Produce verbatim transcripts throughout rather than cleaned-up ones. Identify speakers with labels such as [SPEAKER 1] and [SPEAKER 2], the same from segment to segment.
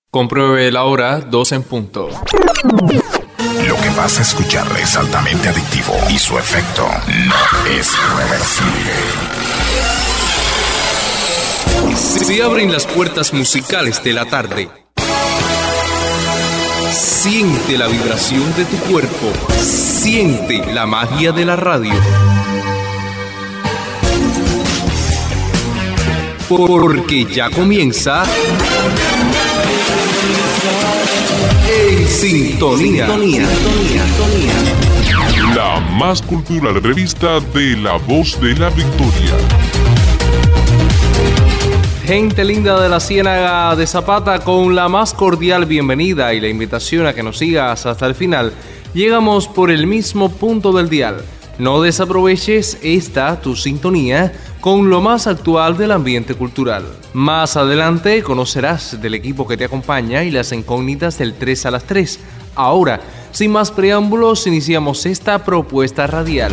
[SPEAKER 1] Compruebe la hora, dos en punto.
[SPEAKER 2] Lo que vas a escuchar es altamente adictivo y su efecto no es reversible.
[SPEAKER 1] Se abren las puertas musicales de la tarde. Siente la vibración de tu cuerpo. Siente la magia de la radio. Porque ya comienza En Sintonía.
[SPEAKER 3] La más cultural revista de La Voz de la Victoria.
[SPEAKER 1] Gente linda de la Ciénaga de Zapata, con la más cordial bienvenida y la invitación a que nos sigas hasta el final. Llegamos por el mismo punto del dial. No desaproveches esta, tu sintonía, con lo más actual del ambiente cultural. Más adelante conocerás del equipo que te acompaña y las incógnitas del tres a las tres. Ahora, sin más preámbulos, iniciamos esta propuesta radial.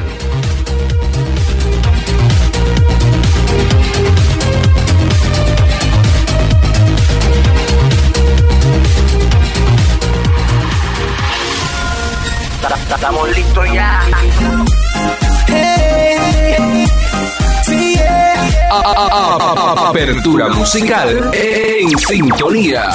[SPEAKER 4] Estamos listos ya.
[SPEAKER 1] Hey, sí, yeah. a, a, a, a, apertura musical en Sintonía.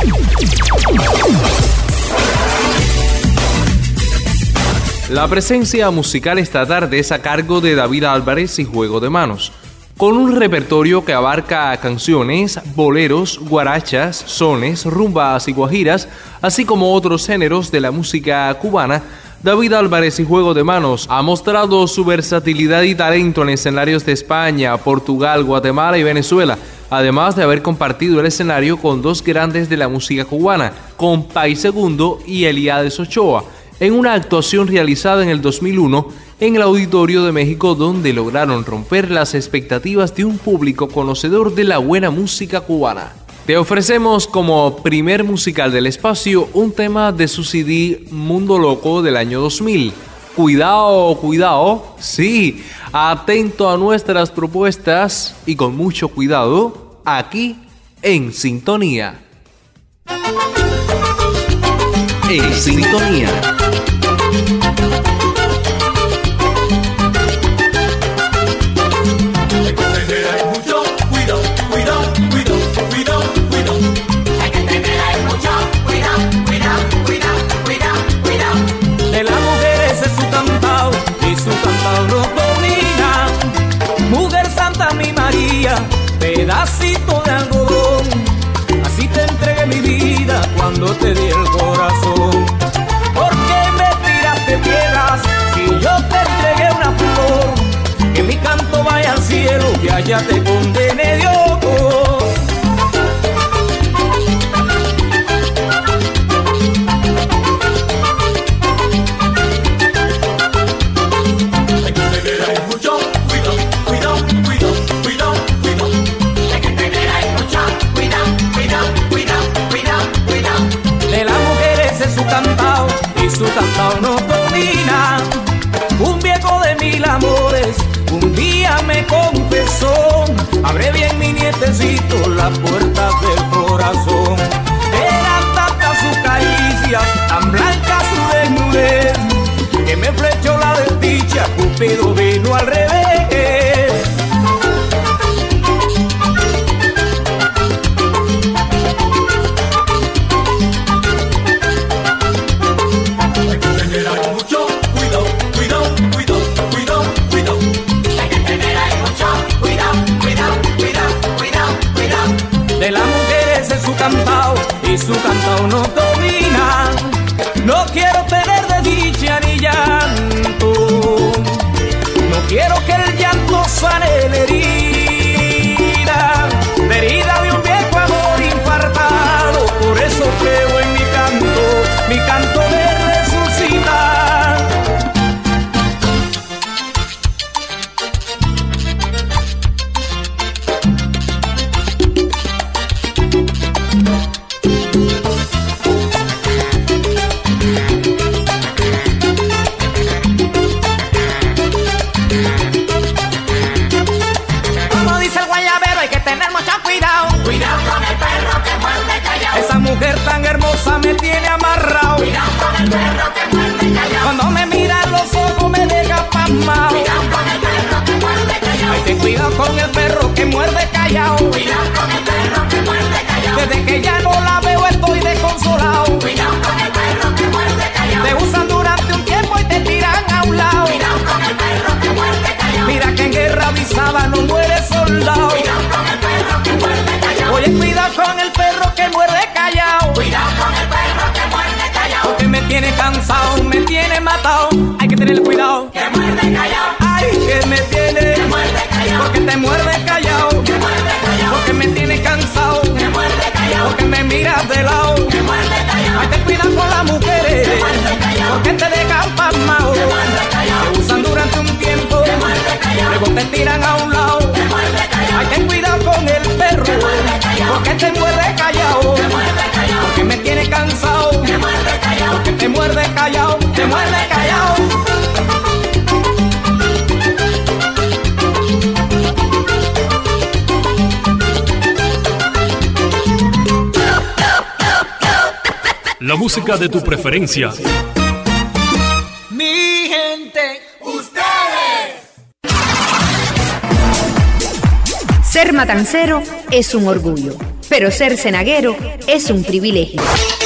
[SPEAKER 1] La presencia musical esta tarde es a cargo de David Álvarez y Juego de Manos, con un repertorio que abarca canciones, boleros, guarachas, sones, rumbas y guajiras, así como otros géneros de la música cubana. David Álvarez y Juego de Manos ha mostrado su versatilidad y talento en escenarios de España, Portugal, Guatemala y Venezuela, además de haber compartido el escenario con dos grandes de la música cubana, Compay Segundo y Eliades Ochoa, en una actuación realizada en el dos mil uno en el Auditorio de México, donde lograron romper las expectativas de un público conocedor de la buena música cubana. Te ofrecemos como primer musical del espacio un tema de su C D Mundo Loco del año dos mil. Cuidado, cuidado, sí, atento a nuestras propuestas y con mucho cuidado, aquí en Sintonía. En Sintonía.
[SPEAKER 5] Pedacito de algodón, así te entregué mi vida cuando te di el corazón. ¿Por qué me tiraste piedras si yo te entregué una flor? Que mi canto vaya al cielo, que allá te condene Dios. Su cantao no domina. Un viejo de mil amores un día me confesó: abre bien mi nietecito la puerta del corazón. Eran tantas sus caricias, tan blancas su desnudez, que me flechó la desdicha, Cupido vino al revés. Y su cantao no domina. No quiero tener desdicha ni llanto, no quiero que el llanto sane la herida, la herida de un viejo amor infartado. Por eso creo en mi canto, mi canto de resucitar. hermosa me tiene amarrado.
[SPEAKER 6] Cuidado con el perro que muerde callao.
[SPEAKER 5] Cuando me mira los ojos me deja pasmado.
[SPEAKER 6] Cuidado con el perro que muerde callao.
[SPEAKER 5] Ay, ten cuidado con el perro que muerde callao.
[SPEAKER 6] Cuidado con el perro que muerde callao.
[SPEAKER 5] Desde que ya no la veo estoy desconsolado.
[SPEAKER 6] Cuidado con el perro que muerde callao.
[SPEAKER 5] Te usan durante un tiempo y te tiran a un lado.
[SPEAKER 6] Cuidado con el perro que muerde callao.
[SPEAKER 5] Mira que en guerra avisada no muere soldado.
[SPEAKER 6] Cuidado con el perro que muerde callao.
[SPEAKER 5] Oye, cuidado con el perro que muerde callao.
[SPEAKER 6] Cuidado con el perro que muerde callao.
[SPEAKER 5] Porque me tiene cansado, me tiene matado. Hay que tener cuidado.
[SPEAKER 6] Que muerde callao.
[SPEAKER 5] Ay, que me tiene.
[SPEAKER 6] Que muerde callao.
[SPEAKER 5] Porque te muerde callao.
[SPEAKER 6] Que muerde callao.
[SPEAKER 5] Porque me tiene cansado.
[SPEAKER 6] Que muerde callao.
[SPEAKER 5] Porque me miras de lado.
[SPEAKER 6] Que muerde callao.
[SPEAKER 5] Ay, ten cuidado con las mujeres.
[SPEAKER 6] Que muerde callao.
[SPEAKER 5] Porque te dejan pasmado.
[SPEAKER 6] Que muerde callao.
[SPEAKER 5] Te usan durante un tiempo.
[SPEAKER 6] Que muerde callao.
[SPEAKER 5] Luego te tiran a un lado.
[SPEAKER 6] Que muerde callao.
[SPEAKER 5] Ay, ten cuidado con el perro.
[SPEAKER 6] Que muerde callao.
[SPEAKER 5] Porque te muerde callao.
[SPEAKER 6] Que muerde callao.
[SPEAKER 5] Porque me tiene cansado.
[SPEAKER 6] Que muerde callao.
[SPEAKER 5] Porque te muerde callao. Te muerde callao.
[SPEAKER 7] La música de tu preferencia.
[SPEAKER 5] Mi gente,
[SPEAKER 6] Ustedes.
[SPEAKER 8] Ser matancero es un orgullo, pero ser cenaguero es un privilegio.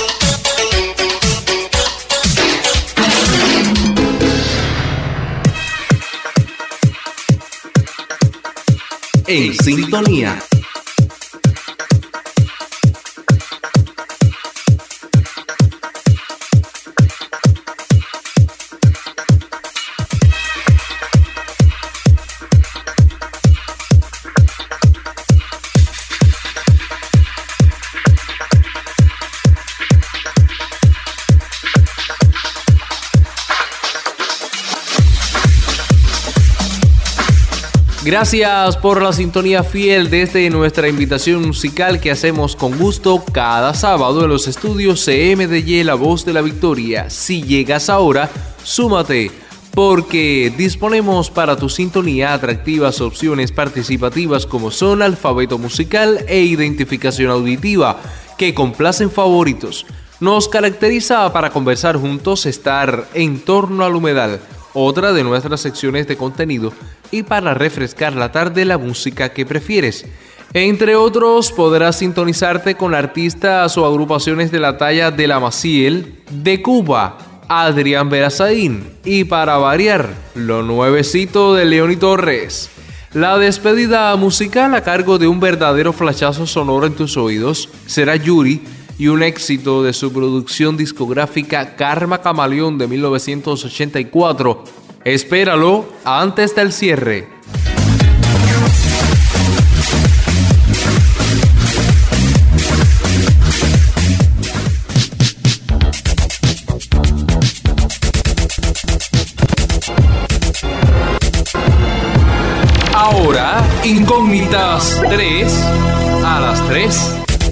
[SPEAKER 1] En sintonía. Gracias por la sintonía fiel desde nuestra invitación musical que hacemos con gusto cada sábado en los estudios C M D Y La Voz de la Victoria. Si llegas ahora, súmate, porque disponemos para tu sintonía atractivas opciones participativas como son alfabeto musical e identificación auditiva, que complacen favoritos. Nos caracteriza para conversar juntos estar en torno al humedal, otra de nuestras secciones de contenido, y para refrescar la tarde la música que prefieres. Entre otros, podrás sintonizarte con artistas o agrupaciones de la talla de La Maciel, de Cuba, Adrián Berazaín y, para variar, lo nuevecito de Leoni Torres. La despedida musical a cargo de un verdadero flashazo sonoro en tus oídos será Yuri y un éxito de su producción discográfica Karma Camaleón de mil novecientos ochenta y cuatro. Espéralo antes del cierre. Ahora, Incógnitas tres a las tres.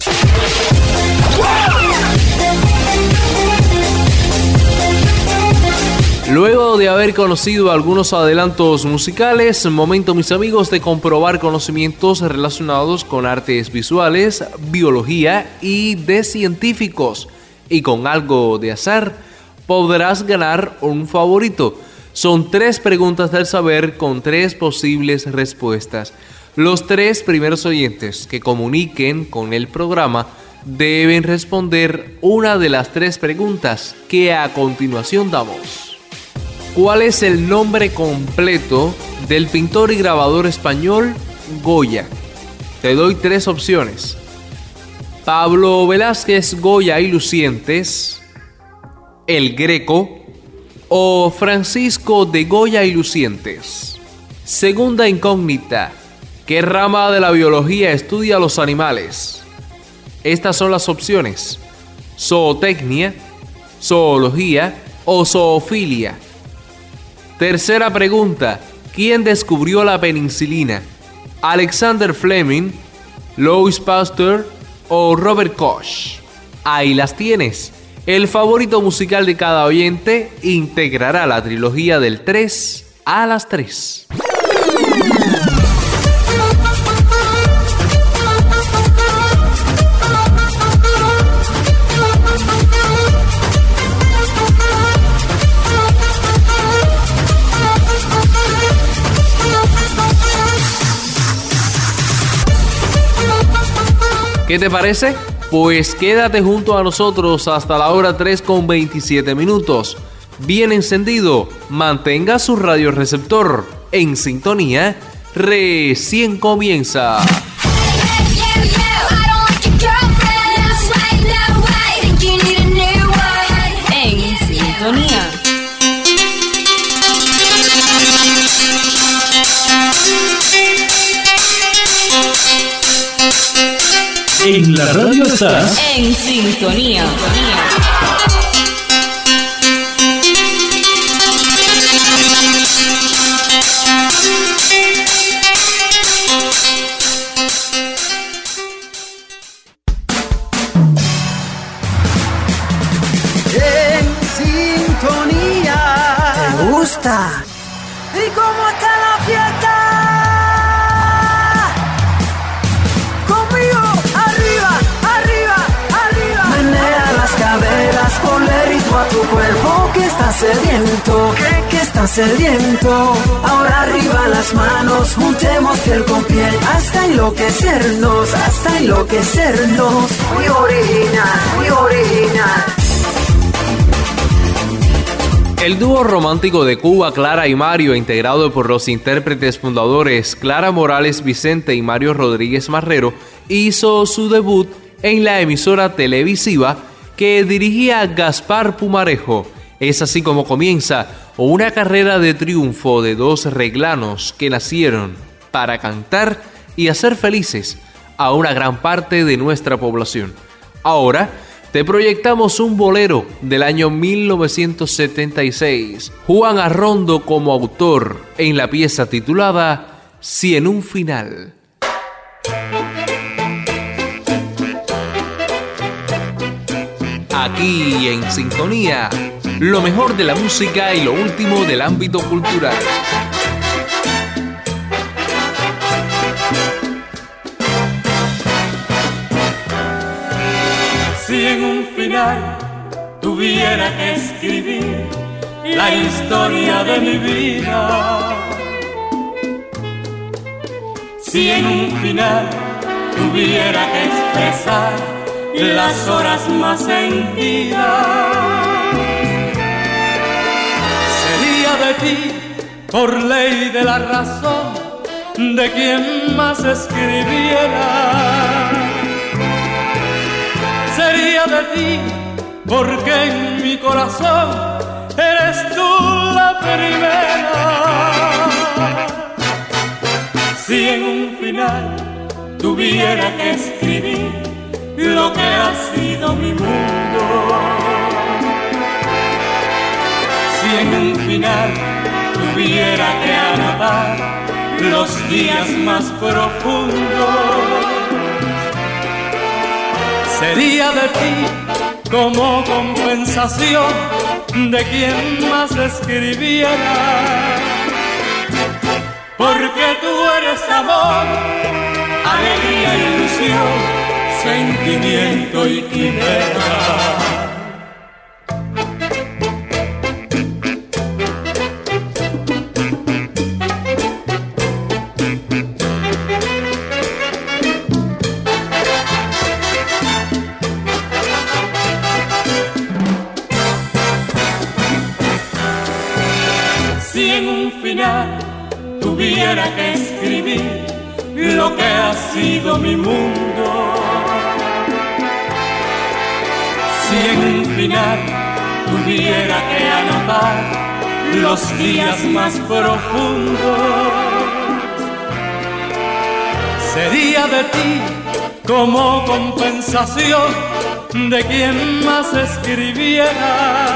[SPEAKER 1] Luego de haber conocido algunos adelantos musicales, momento, mis amigos, de comprobar conocimientos relacionados con artes visuales, biología y de científicos. Y con algo de azar, podrás ganar un favorito. Son tres preguntas del saber con tres posibles respuestas. Los tres primeros oyentes que comuniquen con el programa deben responder una de las tres preguntas que a continuación damos. ¿Cuál es el nombre completo del pintor y grabador español Goya? Te doy tres opciones: Pablo Velázquez Goya y Lucientes, El Greco o Francisco de Goya y Lucientes. Segunda incógnita: ¿qué rama de la biología estudia los animales? Estas son las opciones: zootecnia, zoología o zoofilia. Tercera pregunta: ¿quién descubrió la penicilina? ¿Alexander Fleming, Louis Pasteur o Robert Koch? Ahí las tienes. El favorito musical de cada oyente integrará la trilogía del tres a las tres. ¿Qué te parece? Pues quédate junto a nosotros hasta la hora tres con veintisiete minutos. Bien encendido, mantenga su radioreceptor en sintonía. Recién comienza.
[SPEAKER 9] En sintonía.
[SPEAKER 7] En la radio estás
[SPEAKER 9] en sintonía.
[SPEAKER 5] En sintonía.
[SPEAKER 10] ¿Te gusta?
[SPEAKER 5] ¿Y cómo está la fiesta? Conmigo, arriba, arriba, arriba.
[SPEAKER 10] Menea las caderas, ponle ritmo a tu cuerpo que está sediento, que, que está sediento. Ahora arriba las manos, juntemos piel con piel, hasta enloquecernos, hasta enloquecernos. Muy original, muy original.
[SPEAKER 1] El dúo romántico de Cuba, Clara y Mario, integrado por los intérpretes fundadores Clara Morales Vicente y Mario Rodríguez Marrero, hizo su debut en la emisora televisiva que dirigía Gaspar Pumarejo. Es así como comienza una carrera de triunfo de dos reglanos que nacieron para cantar y hacer felices a una gran parte de nuestra población. Ahora te proyectamos un bolero del año mil novecientos setenta y seis. Juan Arrondo como autor en la pieza titulada Si en un final. Aquí en sintonía, lo mejor de la música y lo último del ámbito cultural.
[SPEAKER 5] Si en un final tuviera que escribir la historia de mi vida, si en un final tuviera que expresar las horas más sentidas, sería de ti por ley de la razón, de quien más escribiera. Sería de ti, porque en mi corazón eres tú la primera. Si en un final tuviera que escribir lo que ha sido mi mundo, si en un final tuviera que anotar los días más profundos, sería de ti como compensación de quien más escribiera, porque tú eres amor, alegría, ilusión, sentimiento y quimera. Tuviera que escribir lo que ha sido mi mundo, si en un final tuviera que anotar los días más profundos, sería de ti como compensación de quien más escribiera,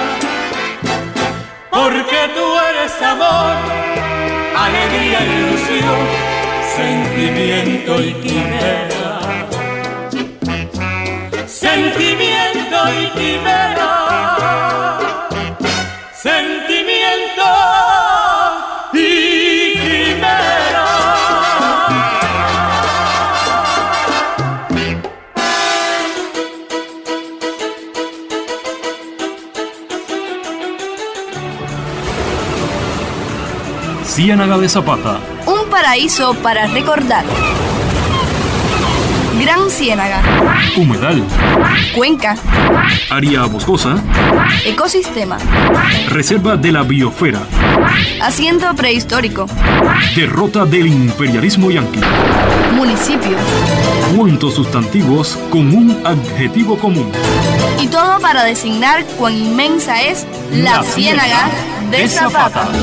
[SPEAKER 5] porque tú eres amor, alegría, ilusión, sentimiento y quimera. Sentimiento y quimera. Sentimiento y quimera.
[SPEAKER 7] Ciénaga de Zapata.
[SPEAKER 8] Un paraíso para recordar.
[SPEAKER 11] Gran Ciénaga,
[SPEAKER 7] Humedal,
[SPEAKER 11] Cuenca,
[SPEAKER 7] Área boscosa,
[SPEAKER 11] Ecosistema,
[SPEAKER 7] Reserva de la Biosfera,
[SPEAKER 11] Asiento prehistórico,
[SPEAKER 7] Derrota del imperialismo yanqui.
[SPEAKER 11] Municipio.
[SPEAKER 7] ¿Cuántos sustantivos con un adjetivo común?
[SPEAKER 11] Y todo para designar cuán inmensa es la, la Ciénaga de, de Zapata. Zapata.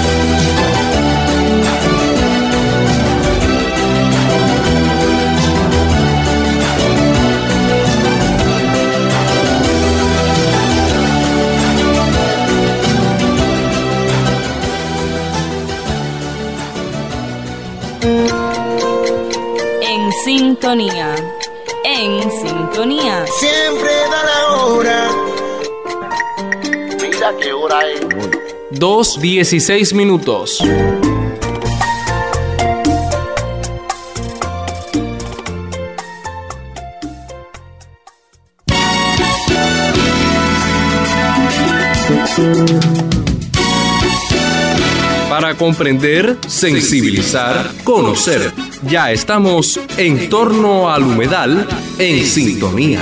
[SPEAKER 9] En sintonía, en sintonía.
[SPEAKER 12] Siempre da la hora. Mira qué hora es.
[SPEAKER 1] dos dieciséis minutos. Para comprender, sensibilizar, conocer. Ya estamos en torno al humedal en sintonía.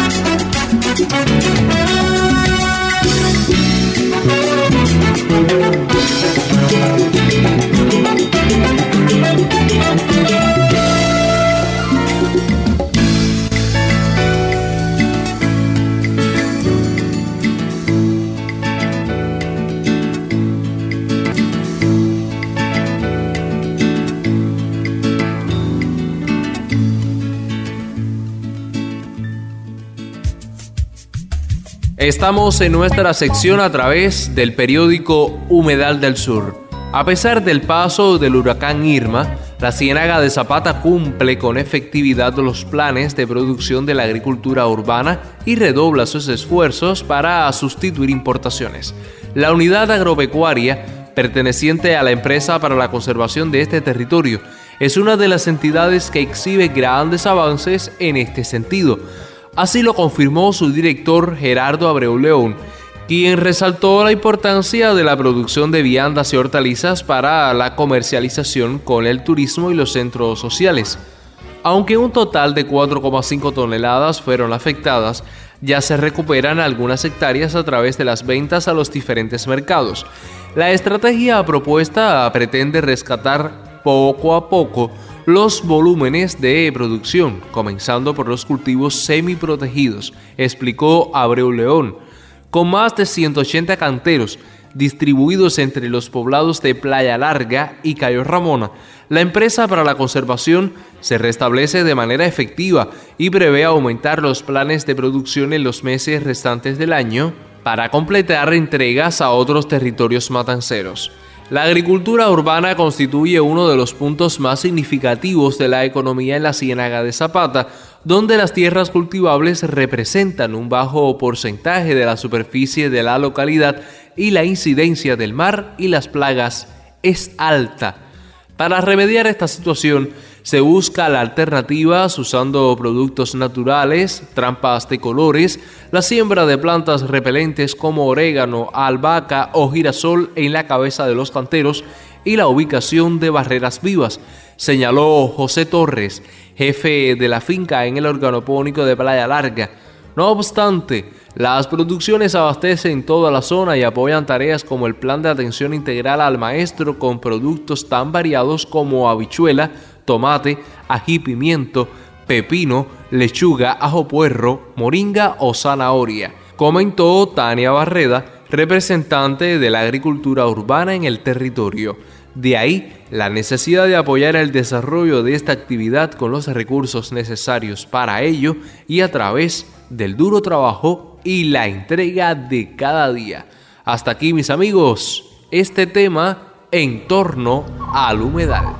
[SPEAKER 1] Estamos en nuestra sección a través del periódico Humedal del Sur. A pesar del paso del huracán Irma, la Ciénaga de Zapata cumple con efectividad los planes de producción de la agricultura urbana y redobla sus esfuerzos para sustituir importaciones. La unidad agropecuaria, perteneciente a la empresa para la conservación de este territorio, es una de las entidades que exhibe grandes avances en este sentido. Así lo confirmó su director Gerardo Abreu León, quien resaltó la importancia de la producción de viandas y hortalizas para la comercialización con el turismo y los centros sociales. Aunque un total de cuatro coma cinco toneladas fueron afectadas, ya se recuperan algunas hectáreas a través de las ventas a los diferentes mercados. La estrategia propuesta pretende rescatar poco a poco los volúmenes de producción, comenzando por los cultivos semiprotegidos, explicó Abreu León. Con más de ciento ochenta canteros distribuidos entre los poblados de Playa Larga y Cayo Ramona, la empresa para la conservación se restablece de manera efectiva y prevé aumentar los planes de producción en los meses restantes del año para completar entregas a otros territorios matanceros. La agricultura urbana constituye uno de los puntos más significativos de la economía en la Ciénaga de Zapata, donde las tierras cultivables representan un bajo porcentaje de la superficie de la localidad y la incidencia del mar y las plagas es alta. Para remediar esta situación, se busca la alternativa usando productos naturales, trampas de colores, la siembra de plantas repelentes como orégano, albahaca o girasol en la cabeza de los canteros y la ubicación de barreras vivas, señaló José Torres, jefe de la finca en el organopónico de Playa Larga. No obstante, las producciones abastecen toda la zona y apoyan tareas como el plan de atención integral al maestro con productos tan variados como habichuela, tomate, ají, pimiento, pepino, lechuga, ajo puerro, moringa o zanahoria, comentó Tania Barreda, representante de la agricultura urbana en el territorio. De ahí la necesidad de apoyar el desarrollo de esta actividad con los recursos necesarios para ello y a través del duro trabajo y la entrega de cada día. Hasta aquí, mis amigos, este tema en torno al humedal.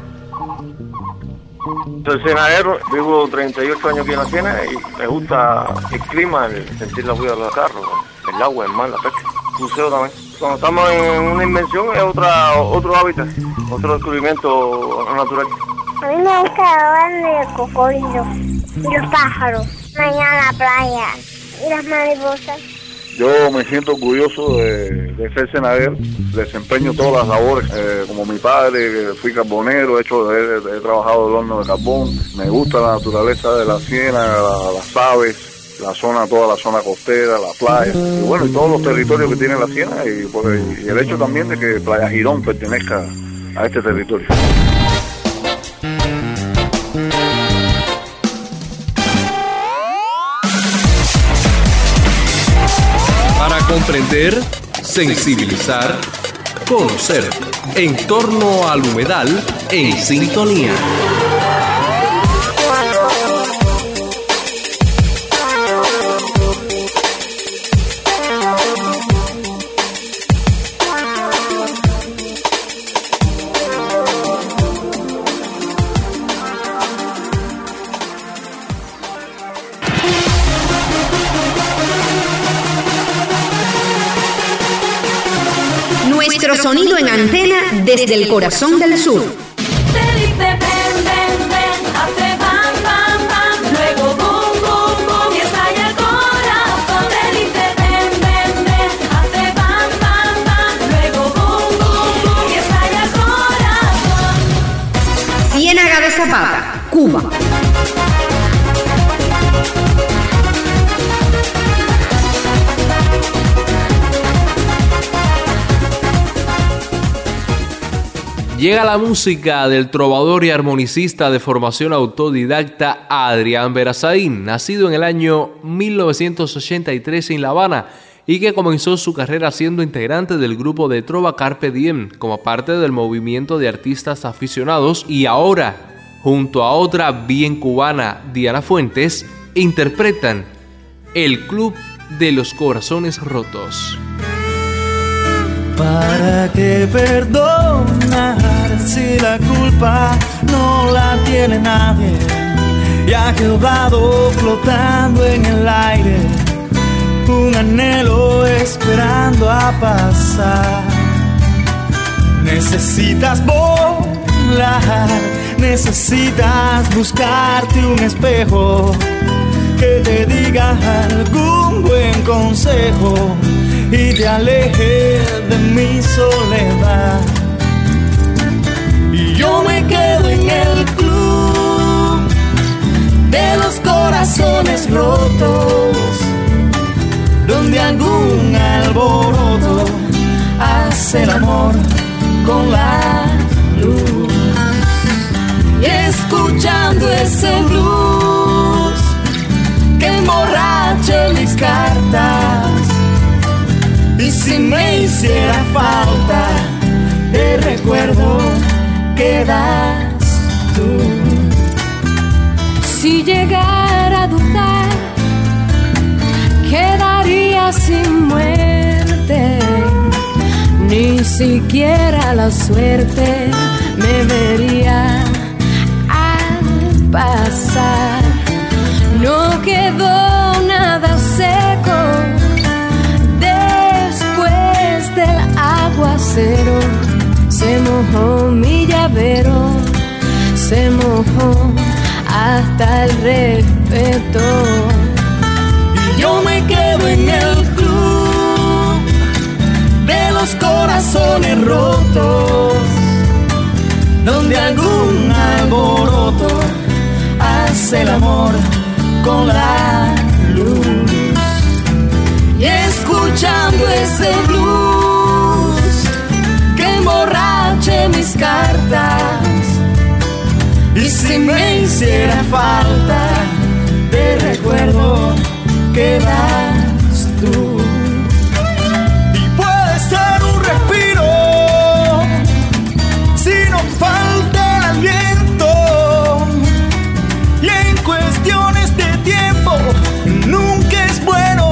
[SPEAKER 13] Soy cenadero, vivo treinta y ocho años aquí en la Ciénaga y me gusta el clima, el sentir la vida de los carros, el agua, el mar, la pesca, buceo también. Cuando estamos en una invención es otra, otro hábitat, otro descubrimiento natural.
[SPEAKER 14] A mí me gusta ver el cocodrilo y los pájaros, mañana la playa y las mariposas.
[SPEAKER 15] Yo me siento orgulloso de, de ser cenaguero, desempeño todas las labores, eh, como mi padre, fui carbonero, he, hecho, he, he trabajado el horno de carbón, me gusta la naturaleza de la ciénaga, la, las aves, la zona, toda la zona costera, la playa, y bueno, y todos los territorios que tiene la ciénaga, y, pues, y el hecho también de que Playa Girón pertenezca a este territorio.
[SPEAKER 1] Para comprender, sensibilizar, conocer, en torno al humedal, en sintonía.
[SPEAKER 8] Nuestro sonido en antena desde el corazón del sur.
[SPEAKER 6] Feliz de ven, ven, ven, hace bam, bam, bam, luego boom, boom, boom, y estalla el corazón. Feliz de ven, ven, ven, hace bam, bam, bam, luego boom, boom, boom, y estalla el corazón.
[SPEAKER 8] Ciénaga de Zapata, Cuba.
[SPEAKER 1] Llega la música del trovador y armonicista de formación autodidacta Adrián Verazaín, nacido en el año mil novecientos ochenta y tres en La Habana y que comenzó su carrera siendo integrante del grupo de Trova Carpe Diem como parte del movimiento de artistas aficionados y ahora, junto a otra bien cubana, Diana Fuentes, interpretan El Club de los Corazones Rotos.
[SPEAKER 5] ¿Para qué perdonar si la culpa no la tiene nadie? Y ha quedado flotando en el aire un anhelo esperando a pasar. Necesitas volar, necesitas buscarte un espejo que te diga algún buen consejo y te aleje de mi soledad. Y yo me quedo en el club de los corazones rotos, donde algún alboroto hace el amor con la luz. Y escuchando ese blues que emborrache mis cartas, y si me hiciera falta, te recuerdo que das tú.
[SPEAKER 16] Si llegara a dudar, quedaría sin muerte. Ni siquiera la suerte me vería al pasar. No quedó nada seco del aguacero, se mojó mi llavero, se mojó hasta el respeto.
[SPEAKER 5] Y yo me quedo en el club de los corazones rotos, donde algún alboroto hace el amor con la luz. Y escuchando ese blues que emborrache mis cartas, y si me hiciera falta, te recuerdo que das tú. Y puede ser un respiro si nos falta el aliento, y en cuestiones de tiempo nunca es bueno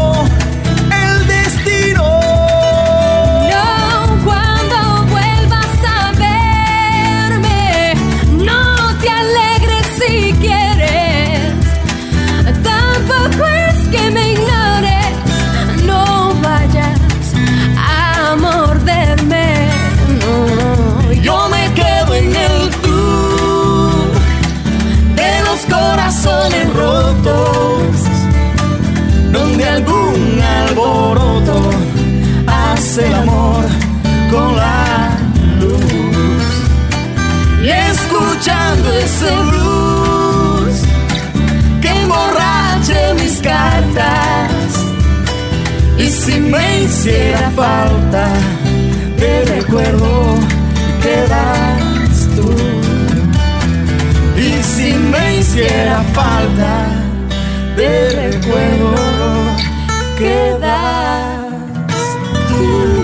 [SPEAKER 5] Y si me hiciera falta de recuerdo, quedas tú. Y si me hiciera falta de recuerdo, quedas tú.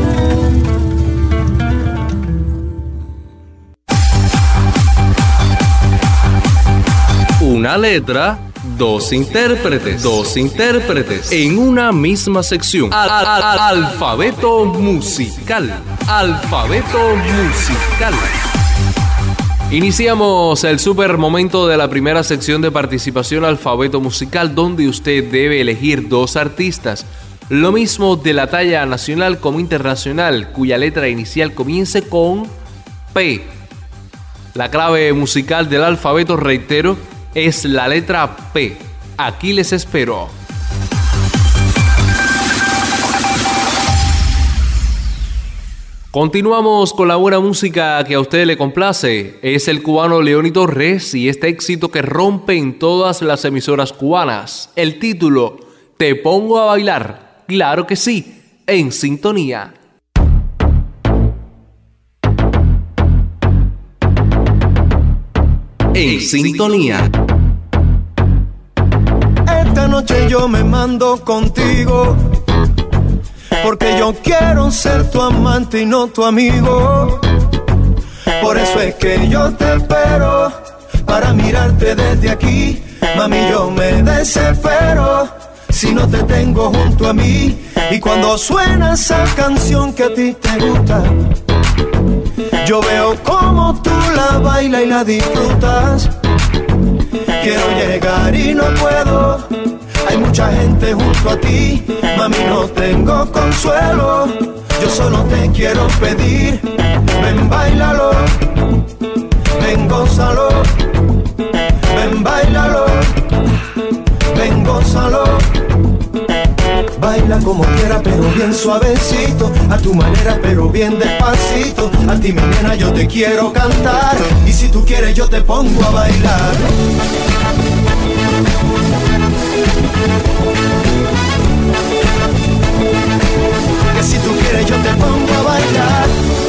[SPEAKER 1] Una letra, dos intérpretes, dos intérpretes en una misma sección. Al, al, al, alfabeto musical, alfabeto musical. Iniciamos el super momento de la primera sección de participación alfabeto musical, donde usted debe elegir dos artistas, lo mismo de la talla nacional como internacional, cuya letra inicial comience con P. La clave musical del alfabeto, reitero, es la letra P. Aquí les espero. Continuamos con la buena música que a usted le complace. Es el cubano Leoni Torres y este éxito que rompe en todas las emisoras cubanas. El título, Te pongo a bailar. Claro que sí, en sintonía. En sintonía.
[SPEAKER 17] Esta noche yo me mando contigo, porque yo quiero ser tu amante y no tu amigo. Por eso es que yo te espero, para mirarte desde aquí. Mami, yo me desespero si no te tengo junto a mí. Y cuando suena esa canción que a ti te gusta, yo veo cómo tú la bailas y la disfrutas. Quiero llegar y no puedo, hay mucha gente junto a ti. Mami, no tengo consuelo, yo solo te quiero pedir. Ven, báilalo, ven, gózalo. Ven, báilalo, ven, gózalo. Baila como quiera, pero bien suavecito, a tu manera, pero bien despacito. A ti, mi nena, yo te quiero cantar, y si tú quieres yo te pongo a bailar. Que si tú quieres yo te pongo a bailar.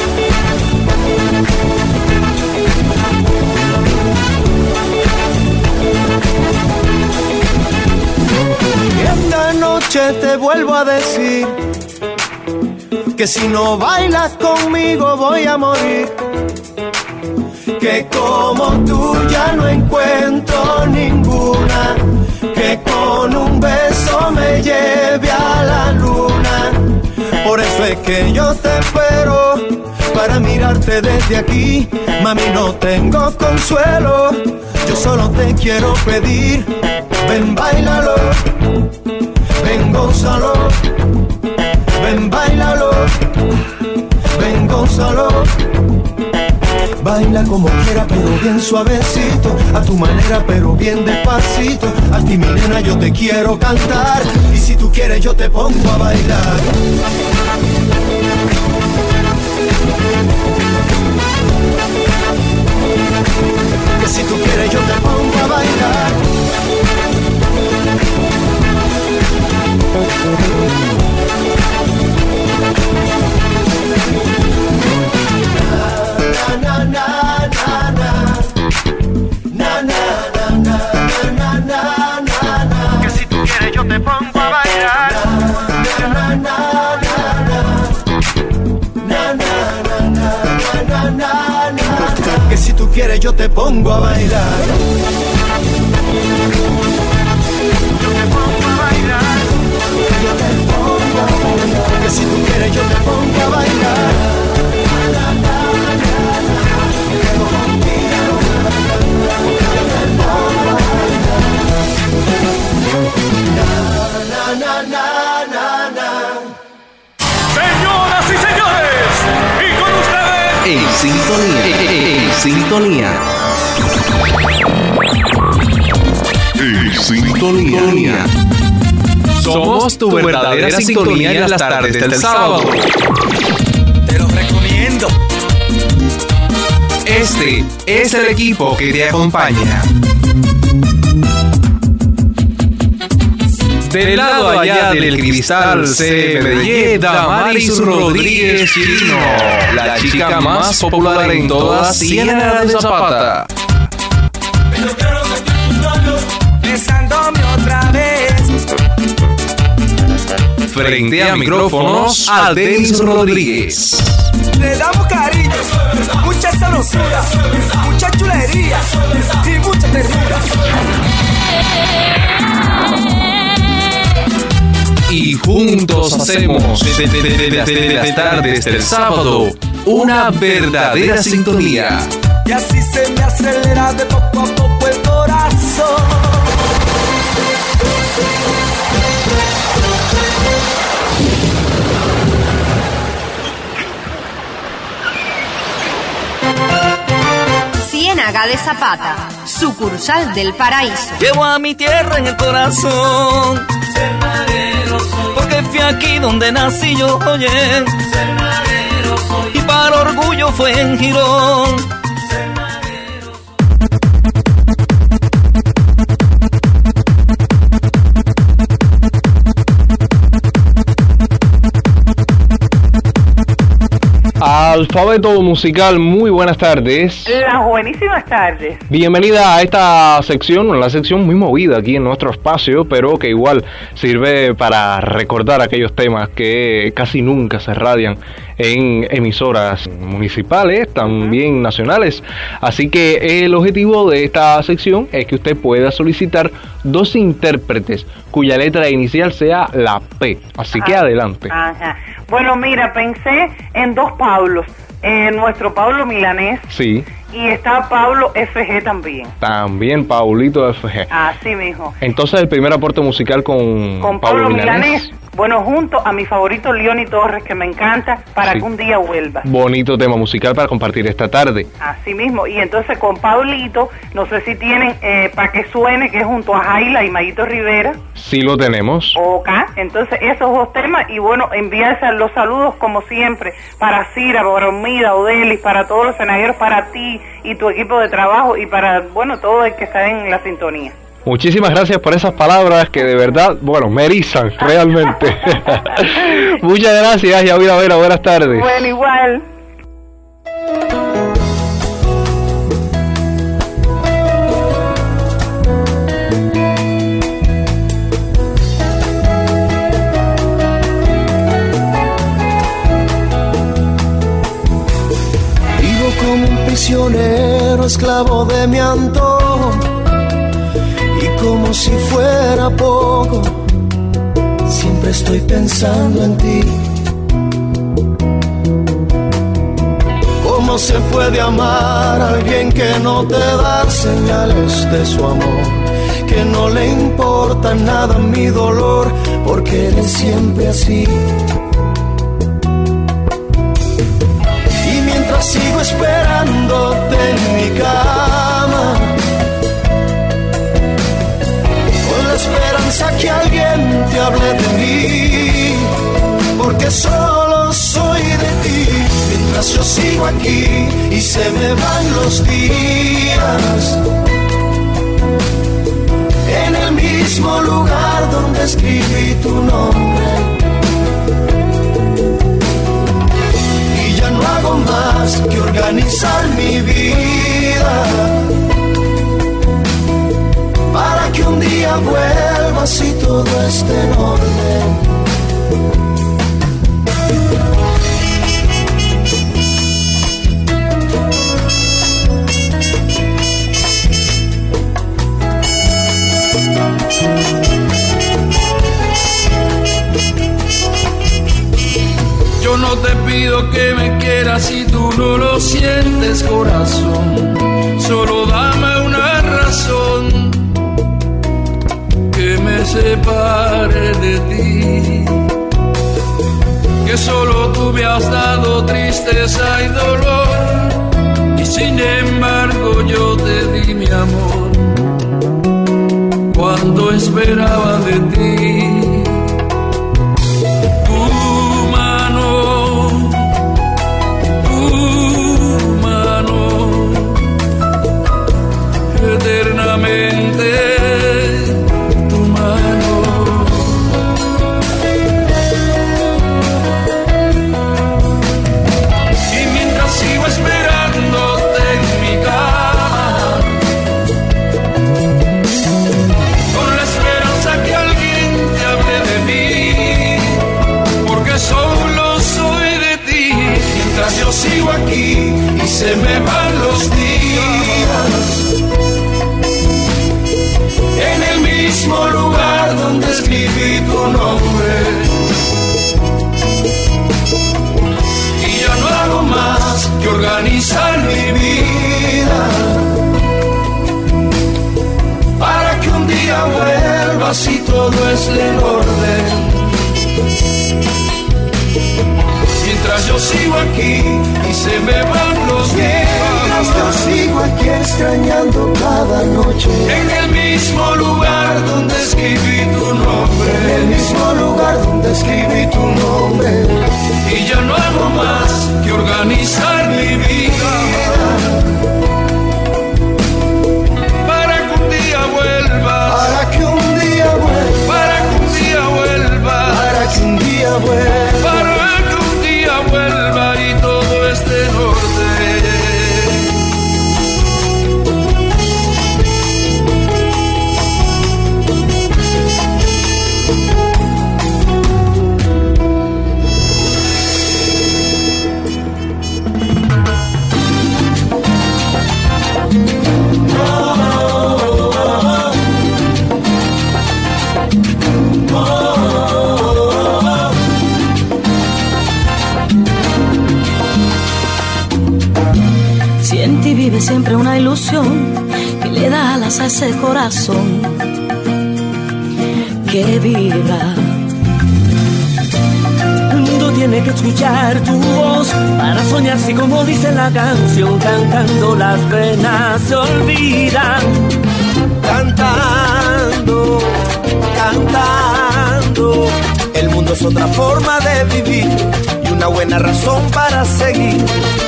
[SPEAKER 17] Y esta noche te vuelvo a decir que si no bailas conmigo voy a morir. Que como tú ya no encuentro ninguna, que con un beso me lleve a la luna. Por eso es que yo te espero, para mirarte desde aquí. Mami, no tengo consuelo, yo solo te quiero pedir. Ven, báilalo, ven, gózalo. Ven, báilalo, ven, gózalo. Baila como quiera, pero bien suavecito, a tu manera, pero bien despacito. A ti, mi nena, yo te quiero cantar, y si tú quieres yo te pongo a bailar. Que si tú quieres yo te pongo a bailar. Na, na, na, na, na. Na, na, na, na, na, na, na, na. Que si tú quieres yo te pongo a bailar. Na, na, na, na, na. Na, na, na, na, na, na, na. Que si tú quieres yo te pongo a bailar. Yo te pongo a bailar. Yo te pongo a bailar. Que si tú quieres yo te pongo a bailar. Na, na, na.
[SPEAKER 5] Señoras y señores, y con ustedes
[SPEAKER 1] En sintonía, en sintonía.
[SPEAKER 3] En sintonía.
[SPEAKER 1] Somos tu verdadera sintonía en las tardes del sábado.
[SPEAKER 5] te lo recomiendo.
[SPEAKER 1] Este es el equipo que te acompaña. Del lado allá del cristal se me Damaris Rodríguez Chirino, la chica más popular en toda Ciénaga de Zapata.
[SPEAKER 5] Pero quiero sentir tus labios besándome otra vez.
[SPEAKER 1] Frente a micrófonos, a Denis Rodríguez.
[SPEAKER 5] Le damos cariño, mucha sabrosura, mucha chulería y mucha ternura.
[SPEAKER 1] Y juntos hacemos desde las tardes del sábado una verdadera sintonía.
[SPEAKER 5] Y así se me acelera de poco a poco el corazón.
[SPEAKER 8] Ciénaga de Zapata, sucursal del paraíso.
[SPEAKER 5] Llevo a mi tierra en el corazón, porque fui aquí donde nací yo, oye, y para orgullo fue en Girón.
[SPEAKER 1] Alfabeto musical, muy buenas tardes.
[SPEAKER 18] Las buenísimas tardes.
[SPEAKER 1] Bienvenida a esta sección, una sección muy movida aquí en nuestro espacio, pero que igual sirve para recordar aquellos temas que casi nunca se radian en emisoras municipales, también nacionales. Así que el objetivo de esta sección es que usted pueda solicitar dos intérpretes cuya letra inicial sea la P. Así que
[SPEAKER 18] Ajá.
[SPEAKER 1] adelante.
[SPEAKER 18] Ajá. Bueno, mira, pensé en dos Pablos. En nuestro Pablo Milanés.
[SPEAKER 1] Sí.
[SPEAKER 18] Y está Pablo F G también.
[SPEAKER 1] También Paulito F G.
[SPEAKER 18] Así mismo.
[SPEAKER 1] Entonces el primer aporte musical con,
[SPEAKER 18] Con Pablo, Pablo Milanés. Milanés. Bueno, junto a mi favorito Leoni Torres, que me encanta, para
[SPEAKER 1] sí.
[SPEAKER 18] que un día vuelva.
[SPEAKER 1] Bonito tema musical para compartir esta tarde.
[SPEAKER 18] Así mismo. Y entonces con Paulito, no sé si tienen eh, para que suene, que es junto a Jaila y Mayito Rivera.
[SPEAKER 1] Sí lo tenemos.
[SPEAKER 18] Ok, entonces esos dos temas. Y bueno, enviarse los saludos como siempre para Cira, para Omida, Odelis, para todos los cenagueros, para ti y tu equipo de trabajo y para, bueno, todo el que está en la sintonía.
[SPEAKER 1] Muchísimas gracias por esas palabras que de verdad, bueno, me erizan realmente. Muchas gracias, Yavira Vera, buenas tardes.
[SPEAKER 18] Bueno, igual.
[SPEAKER 17] Vivo como un prisionero, esclavo de mi antojo. Como si fuera poco, siempre estoy pensando en ti. ¿Cómo se puede amar a alguien que no te da señales de su amor? Que no le importa nada mi dolor, porque eres siempre así. Y mientras sigo esperándote en mi cama, esperanza que alguien te hable de mí, porque solo soy de ti. Mientras yo sigo aquí y se me van los días, en el mismo lugar donde escribí tu nombre, y ya no hago más que organizar mi vida para que un día vuelvas y todo esté en orden.
[SPEAKER 5] Yo no te pido que me quieras si tú no lo sientes, corazón. Solo dame una razón que me separe de ti, que solo tú me has dado tristeza y dolor, y sin embargo yo te di mi amor cuando esperaba de ti. Tu mano, tu mano, eternamente tu mano.
[SPEAKER 17] se me van los días. En el mismo lugar donde escribí tu nombre. Y ya no hago más que organizar mi vida para que un día vuelvas y todo esté en orden. Mientras yo sigo aquí y se me van los días, yo sigo aquí extrañando cada noche. En el mismo lugar donde escribí tu nombre. En el mismo lugar donde escribí tu nombre. Y ya no hago más que organizar mi vida para que un día vuelvas. Para que un día vuelvas. Para que un día vuelvas. Para que un día vuelvas. Para vuelva y todo esté en orden.
[SPEAKER 19] Vive siempre una ilusión que le da alas a ese corazón que vibra. El mundo tiene que escuchar tu voz para soñar, si como dice la canción, cantando las penas se olvidan. Cantando, cantando, el mundo es otra forma de vivir y una buena razón para seguir.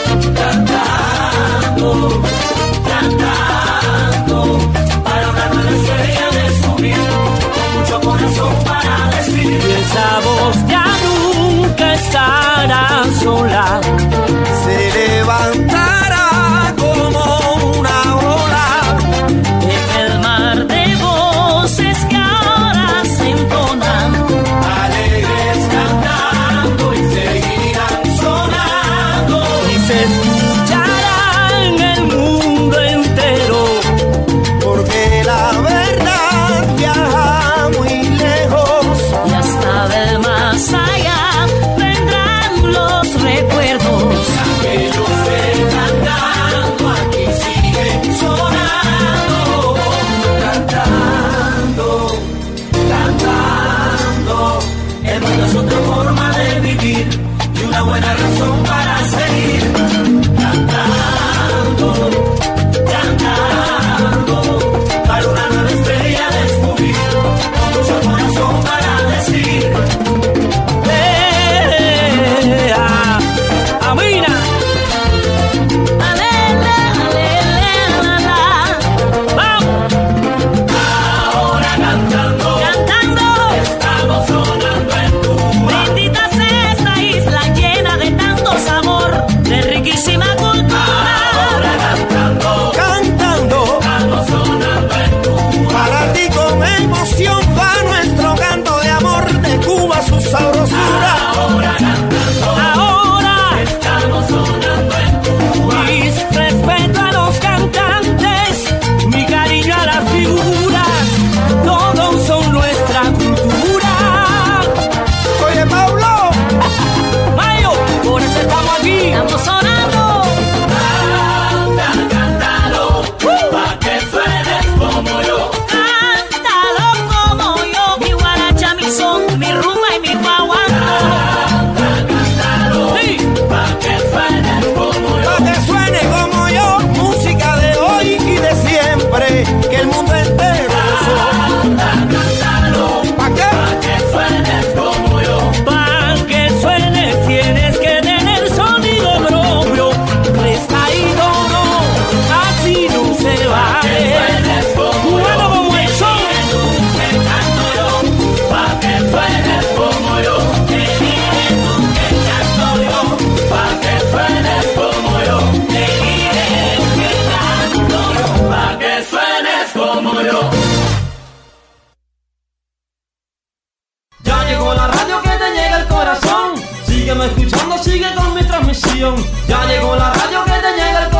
[SPEAKER 19] Cantando, cantando, para una nueva estrella descubrir, con mucho corazón para decir. Y esa voz ya nunca estará sola, se levantará como una ola en el mar de voces que ahora se entonan, alegres cantando y seguirán sonando. Y se buena razón para seguir cantando, cantando, para una nueva estrella descubrir, con mucho corazón para decir. Eh, ah, Amina. Alele, alele, la, la. Vamos. Ahora cantando, cantando, estamos sonando en tu bendita sea esta isla llena de tanto sabor, de riquísima cultura. Ahora cantando, cantando, estamos sonando en Cuba. Para ti con emoción va nuestro canto de amor, de Cuba su sabrosura. Ahora cantando, ahora estamos sonando en Cuba. Mis respeto a los cantantes, mi cariño a las figuras, todos son nuestra cultura. Oye, Pablo, por eso estamos aquí, estamos sonando. Canta, cántalo, uh, pa' que suenes como yo. Cántalo como yo, mi guaracha, mi son, mi rumba y mi guaguanco. Canta, cántalo, sí, pa' que suenes como yo. Pa' que suene como yo, música de hoy y de siempre, que el mundo entero Canta, cántalo, ¿pa' qué? Pa' que suenes como yo. Pa' que suene tienes que tener sonido propio, prestadito no, así no se vale. Bueno como el son. Que canto yo, pa' que suenes como yo. Que dije tú que canto yo, pa' que suenes como yo. Que dije que canto yo, pa' que suenes como yo. Ya llegó la radio que te llega al corazón. Sígueme escuchando, sigue con mi transmisión. Ya llegó la radio que te llega al corazón.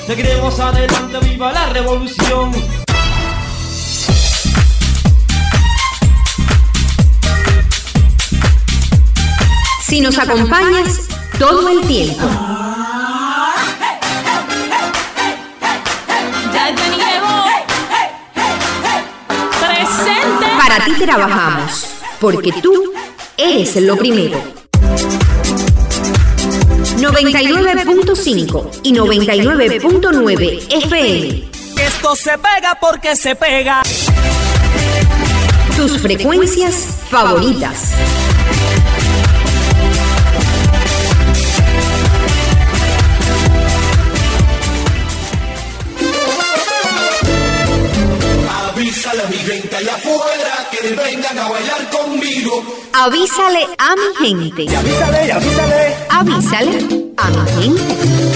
[SPEAKER 5] seguiremos adelante, viva la revolución.
[SPEAKER 8] Si nos acompañas todo el tiempo.
[SPEAKER 9] Ya llegó. Presente.
[SPEAKER 8] Para ti trabajamos, porque tú eres lo primero. noventa y nueve punto cinco y noventa y nueve punto nueve F M.
[SPEAKER 5] Esto se pega porque se pega.
[SPEAKER 8] Tus frecuencias favoritas.
[SPEAKER 19] Avísale a mi gente allá afuera que vengan a bailar conmigo.
[SPEAKER 8] Avísale a mi gente.
[SPEAKER 19] Y avísale, y avísale.
[SPEAKER 8] Avísale a mi gente.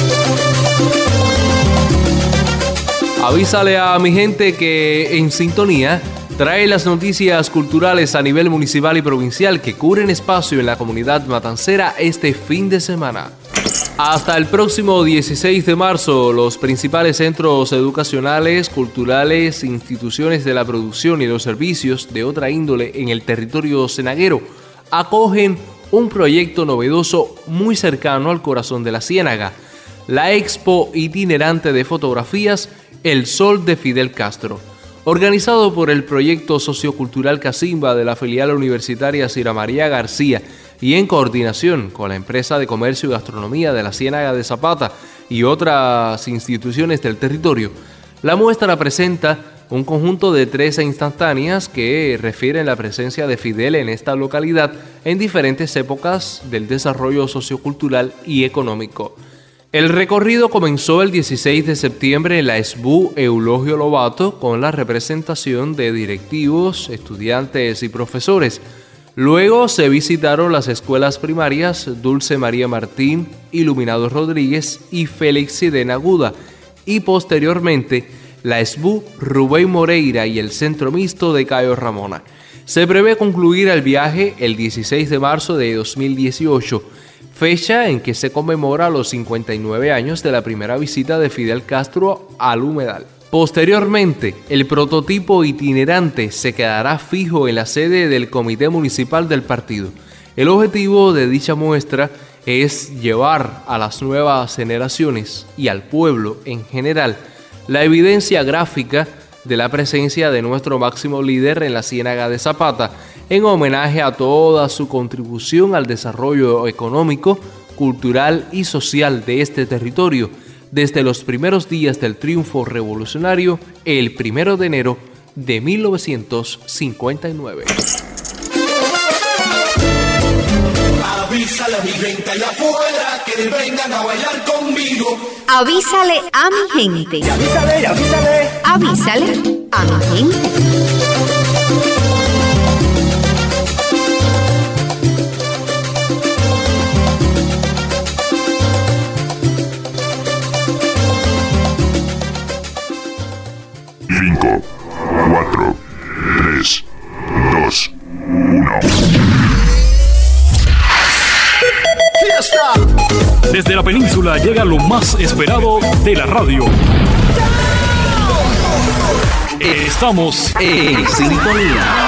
[SPEAKER 1] Avísale a mi gente que En Sintonía trae las noticias culturales a nivel municipal y provincial que cubren espacio en la comunidad matancera este fin de semana. Hasta el próximo dieciséis de marzo, los principales centros educacionales, culturales, instituciones de la producción y los servicios de otra índole en el territorio cenaguero acogen un proyecto novedoso muy cercano al corazón de la Ciénaga, la Expo Itinerante de Fotografías El Sol de Fidel Castro. Organizado por el proyecto sociocultural Casimba de la filial universitaria Cira María García y en coordinación con la empresa de comercio y gastronomía de la Ciénaga de Zapata y otras instituciones del territorio, la muestra presenta un conjunto de trece instantáneas que refieren la presencia de Fidel en esta localidad en diferentes épocas del desarrollo sociocultural y económico. El recorrido comenzó el dieciséis de septiembre en la S B U Eulogio Lobato con la representación de directivos, estudiantes y profesores. Luego se visitaron las escuelas primarias Dulce María Martín, Iluminado Rodríguez y Félix Sidena Aguda y posteriormente la S B U Rubén Moreira y el Centro Mixto de Cayo Ramona. Se prevé concluir el viaje el dieciséis de marzo de dos mil dieciocho, fecha en que se conmemora los cincuenta y nueve años de la primera visita de Fidel Castro al humedal. Posteriormente, el prototipo itinerante se quedará fijo en la sede del Comité Municipal del partido. El objetivo de dicha muestra es llevar a las nuevas generaciones y al pueblo en general la evidencia gráfica de la presencia de nuestro máximo líder en la Ciénaga de Zapata, en homenaje a toda su contribución al desarrollo económico, cultural y social de este territorio, desde los primeros días del triunfo revolucionario, el primero de enero de mil novecientos cincuenta y nueve.
[SPEAKER 19] Avísale a mi gente allá afuera que vengan a bailar conmigo.
[SPEAKER 8] Avísale a mi gente.
[SPEAKER 19] Y avísale, y avísale.
[SPEAKER 8] Avísale a mi gente.
[SPEAKER 3] cinco, cuatro, tres, dos, uno.
[SPEAKER 7] Desde la península llega lo más esperado de la radio. Estamos en sintonía.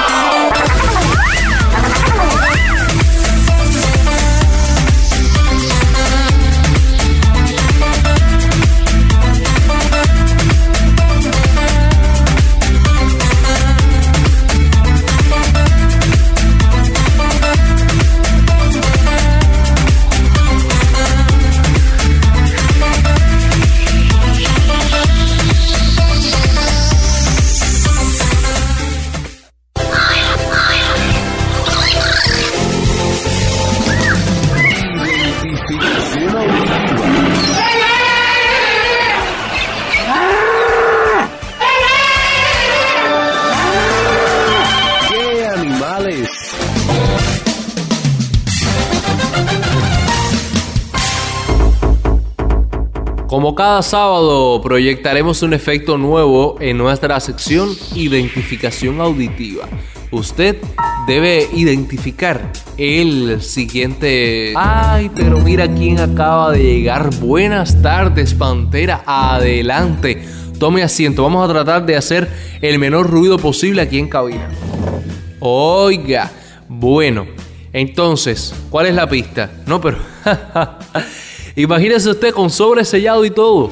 [SPEAKER 1] Como cada sábado, proyectaremos un efecto nuevo en nuestra sección Identificación Auditiva. Usted debe identificar el siguiente. Ay, pero mira quién acaba de llegar. Buenas tardes, Pantera. Adelante. Tome asiento. Vamos a tratar de hacer el menor ruido posible aquí en cabina. Oiga. Bueno, entonces, ¿cuál es la pista? No, pero... imagínese usted con sobre sellado y todo.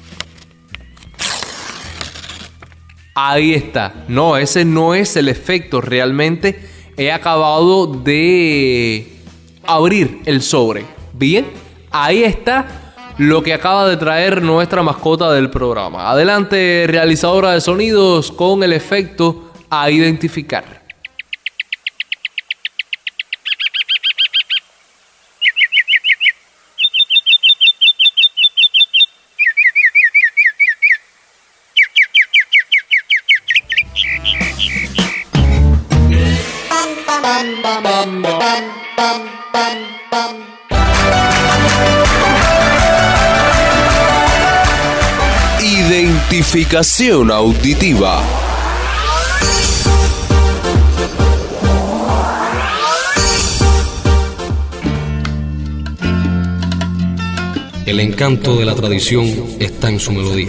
[SPEAKER 1] Ahí está. No, ese no es el efecto. Realmente he acabado de abrir el sobre. Bien, ahí está lo que acaba de traer nuestra mascota del programa. Adelante, realizadora de sonidos, con el efecto a identificar.
[SPEAKER 20] Identificación auditiva.
[SPEAKER 21] El encanto de la tradición está en su melodía.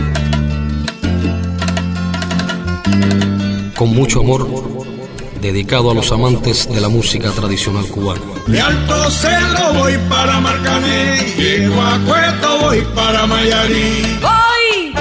[SPEAKER 21] Con mucho amor, dedicado a los amantes de la música tradicional cubana.
[SPEAKER 22] De Alto Cerro voy para Marcané, de Guacueto voy para Mayarí.
[SPEAKER 19] Voy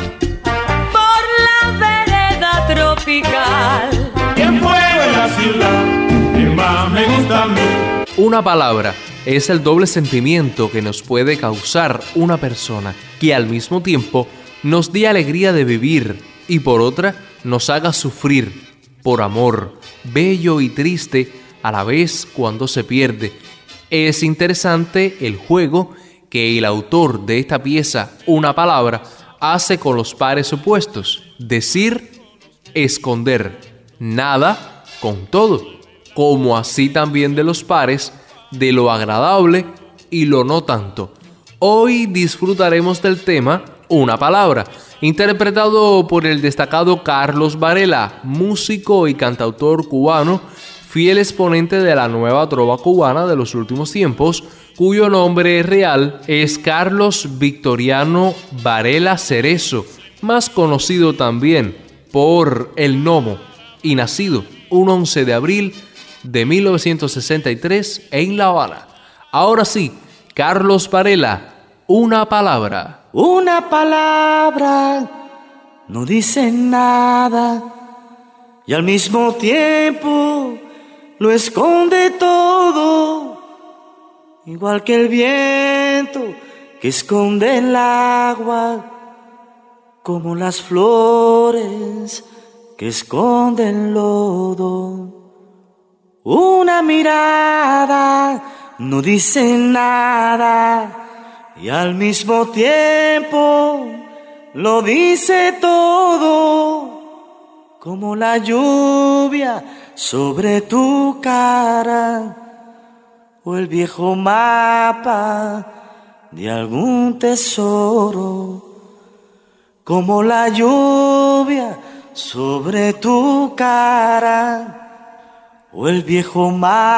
[SPEAKER 19] por la vereda tropical.
[SPEAKER 22] ¿Quién fue en la ciudad que más me gusta a mí?
[SPEAKER 1] Una palabra es el doble sentimiento que nos puede causar una persona que al mismo tiempo nos dé alegría de vivir y por otra nos haga sufrir por amor, bello y triste a la vez cuando se pierde. Es interesante el juego que el autor de esta pieza, Una palabra, hace con los pares opuestos: decir, esconder, nada con todo, como así también de los pares de lo agradable y lo no tanto. Hoy disfrutaremos del tema Una palabra, interpretado por el destacado Carlos Varela, músico y cantautor cubano, fiel exponente de la nueva trova cubana de los últimos tiempos, cuyo nombre real es Carlos Victoriano Varela Cerezo, más conocido también por El Nomo, y nacido un once de abril de mil novecientos sesenta y tres en La Habana. Ahora sí, Carlos Varela, Una palabra.
[SPEAKER 10] Una palabra no dice nada y al mismo tiempo lo esconde todo, igual que el viento que esconde el agua, como las flores que esconden el lodo. Una mirada no dice nada y al mismo tiempo lo dice todo, como la lluvia sobre tu cara o el viejo mapa de algún tesoro, como la lluvia sobre tu cara o el viejo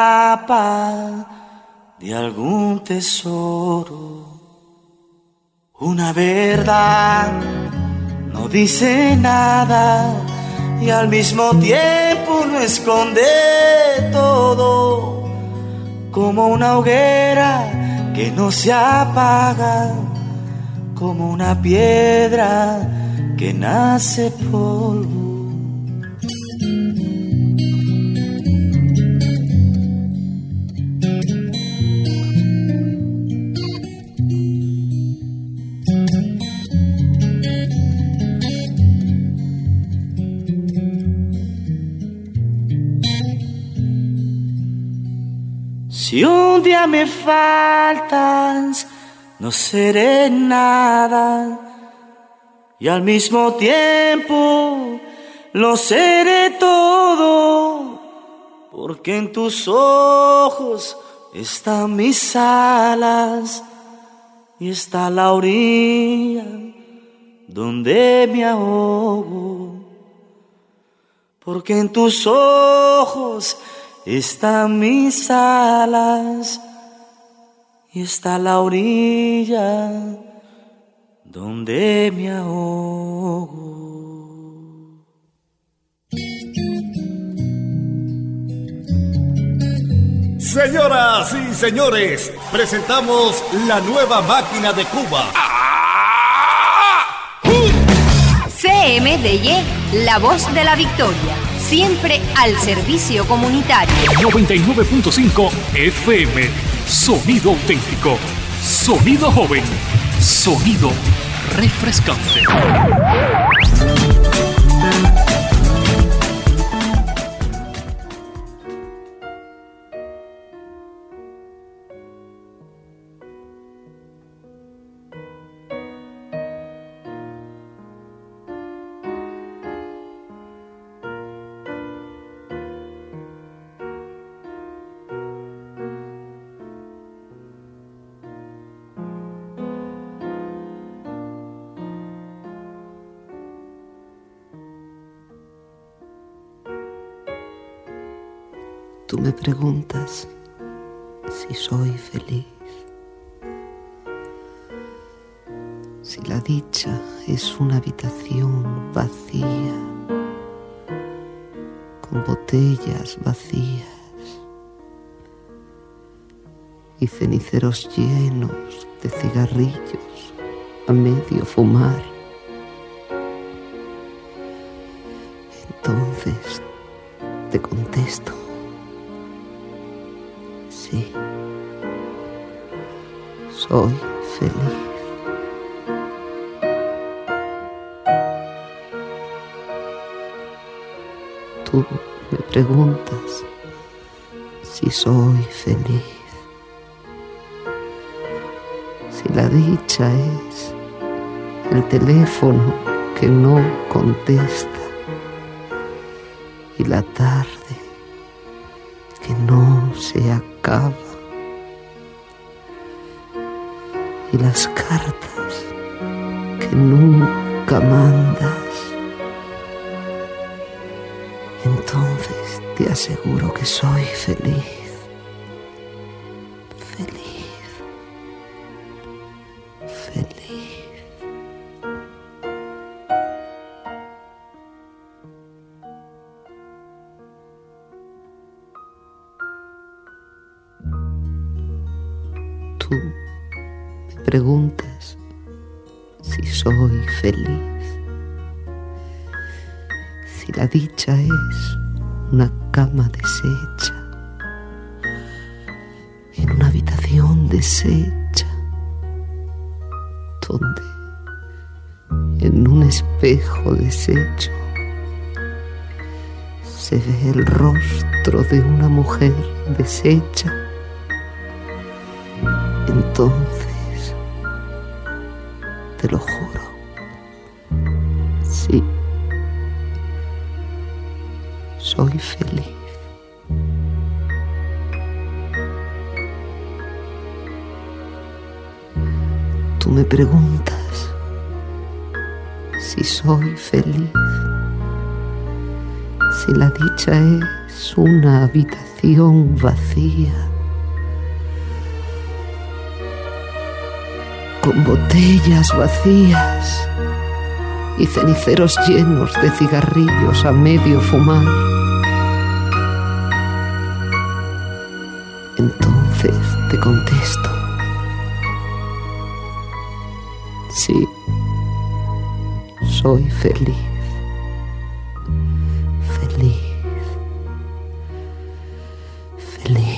[SPEAKER 10] mapa de algún tesoro. Una verdad no dice nada y al mismo tiempo lo esconde todo, como una hoguera que no se apaga, como una piedra que nace polvo. Si un día me faltas, no seré nada y al mismo tiempo lo seré todo, porque en tus ojos están mis alas y está la orilla donde me ahogo, porque en tus ojos
[SPEAKER 5] están mis alas y está la orilla donde me ahogo.
[SPEAKER 2] Señoras y señores, presentamos la nueva máquina de Cuba.
[SPEAKER 8] C M D Y, la voz de la victoria, siempre al servicio comunitario.
[SPEAKER 7] noventa y nueve punto cinco F M, sonido auténtico, sonido joven, sonido refrescante.
[SPEAKER 20] Tú me preguntas si soy feliz, si la dicha es una habitación vacía, con botellas vacías y ceniceros llenos de cigarrillos a medio fumar. Entonces te contesto: sí, soy feliz. Tú me preguntas si soy feliz, si la dicha es el teléfono que no contesta y la tarde que no se acaba y las cartas que nunca mandas. Entonces te aseguro que soy feliz, feliz, feliz. Tú me preguntas si soy feliz, si la dicha es una cama deshecha en una habitación deshecha, donde en un espejo deshecho se ve el rostro de una mujer deshecha. Entonces, te lo juro, sí, soy feliz. Tú me preguntas si soy feliz, si la dicha es una habitación vacía, con botellas vacías y ceniceros llenos de cigarrillos a medio fumar. Entonces te contesto: sí, soy feliz, feliz, feliz.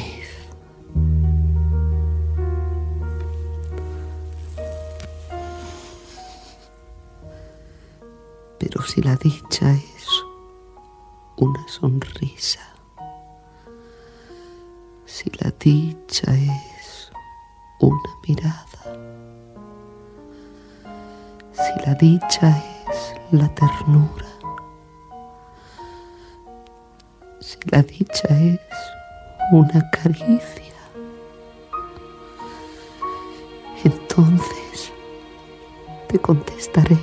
[SPEAKER 20] Pero si la dicha es una sonrisa, si la dicha es una mirada, si la dicha es la ternura, si la dicha es una caricia, entonces te contestaré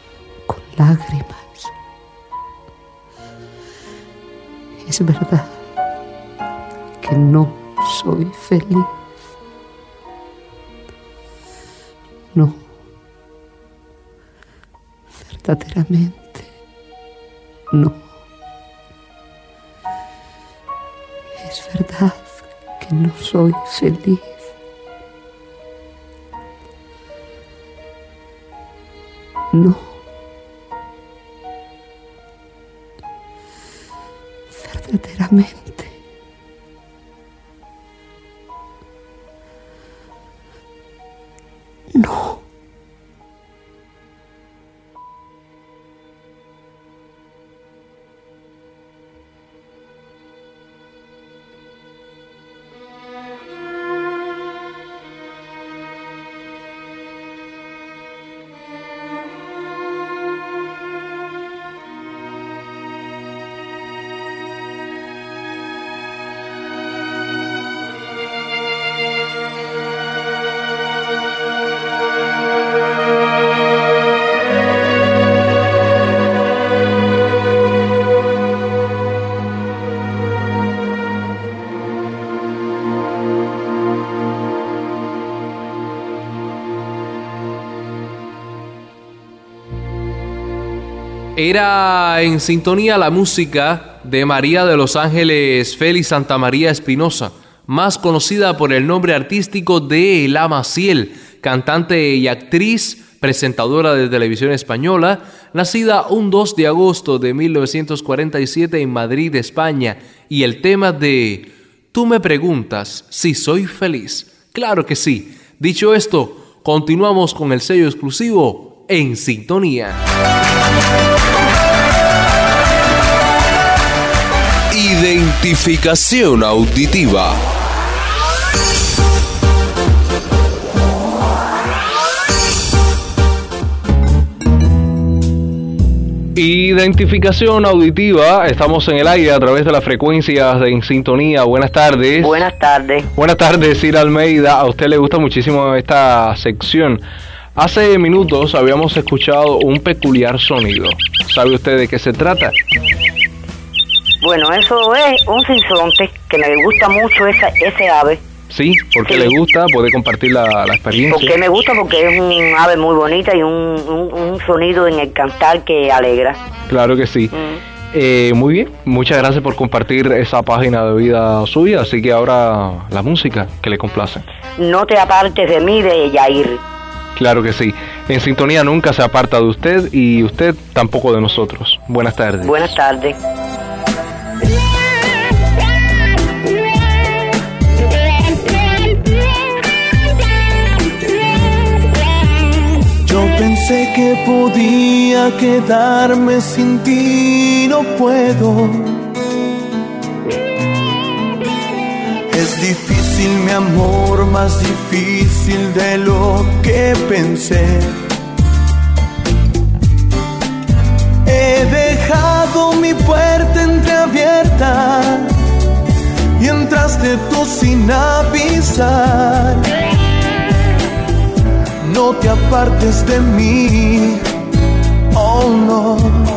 [SPEAKER 20] lágrimas: es verdad que no soy feliz. No. Verdaderamente, no. Es verdad que no soy feliz. No. Verdaderamente. No.
[SPEAKER 1] Era En Sintonía la música de María de los Ángeles Félix Santamaría Espinosa, más conocida por el nombre artístico de La Maciel, cantante y actriz, presentadora de televisión española, nacida un dos de agosto de mil novecientos cuarenta y siete en Madrid, España, y el tema de Tú me preguntas si soy feliz. Claro que sí. Dicho esto, continuamos con el sello exclusivo En Sintonía.
[SPEAKER 4] Identificación auditiva.
[SPEAKER 1] Identificación auditiva, estamos en el aire a través de las frecuencias de En Sintonía. Buenas tardes.
[SPEAKER 11] Buenas tardes.
[SPEAKER 1] Buenas tardes, Cira Almeida. A usted le gusta muchísimo esta sección. Hace minutos habíamos escuchado un peculiar sonido. ¿Sabe usted de qué se trata?
[SPEAKER 11] Bueno, eso es un sinsonte que me gusta mucho esa, ese ave.
[SPEAKER 1] Sí, porque sí. Le gusta, puede compartir la, la experiencia.
[SPEAKER 11] Porque me gusta, porque es un ave muy bonita y un, un, un sonido en el cantar que alegra.
[SPEAKER 1] Claro que sí. Mm. Eh, muy bien, muchas gracias por compartir esa página de vida suya. Así que ahora la música que le complace.
[SPEAKER 11] No te apartes de mí, de Yair.
[SPEAKER 1] Claro que sí. En Sintonía nunca se aparta de usted y usted tampoco de nosotros. Buenas tardes.
[SPEAKER 11] Buenas tardes.
[SPEAKER 17] Yo pensé que podía quedarme sin ti, no puedo. Es difícil, mi amor, más difícil de lo que pensé. He dejado mi puerta entreabierta y entraste tú sin avisar. No te apartes de mí, oh no.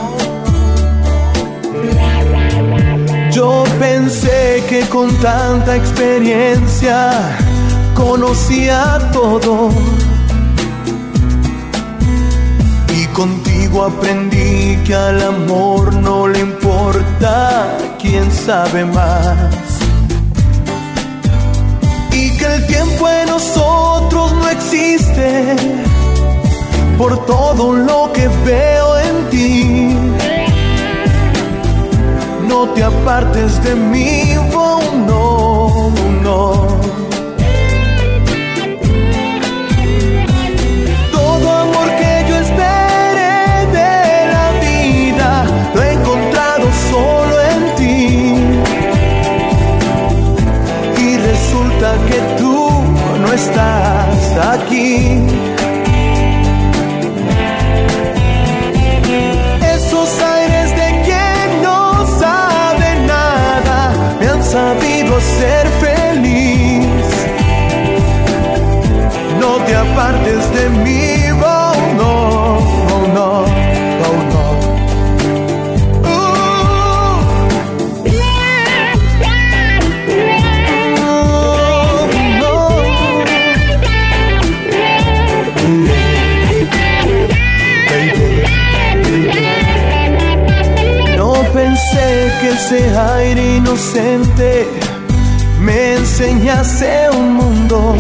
[SPEAKER 17] Yo pensé que con tanta experiencia conocía todo, y contigo aprendí que al amor no le importa quién sabe más, y que el tiempo en nosotros no existe por todo lo que veo en ti. No te apartes de mí, oh no, no. Todo amor que yo esperé de la vida lo he encontrado solo en ti, y resulta que tú no estás aquí. Esos aires de quien no sabe nada me han sabido ser feliz. No te apartes de mí, oh no, oh no, oh no. Uh. inocente me enseñaste un mundo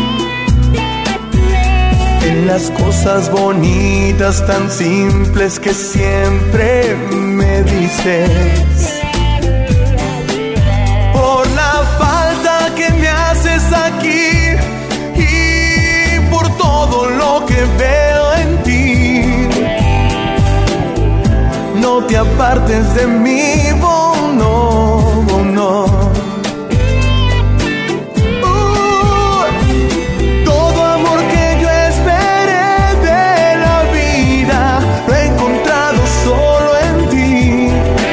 [SPEAKER 17] en las cosas bonitas tan simples que siempre me dices. Por la falta que me haces aquí y por todo lo que veo en ti, no te apartes de mí, oh no, oh no. Uh, todo amor que yo esperé de la vida lo he encontrado solo en ti,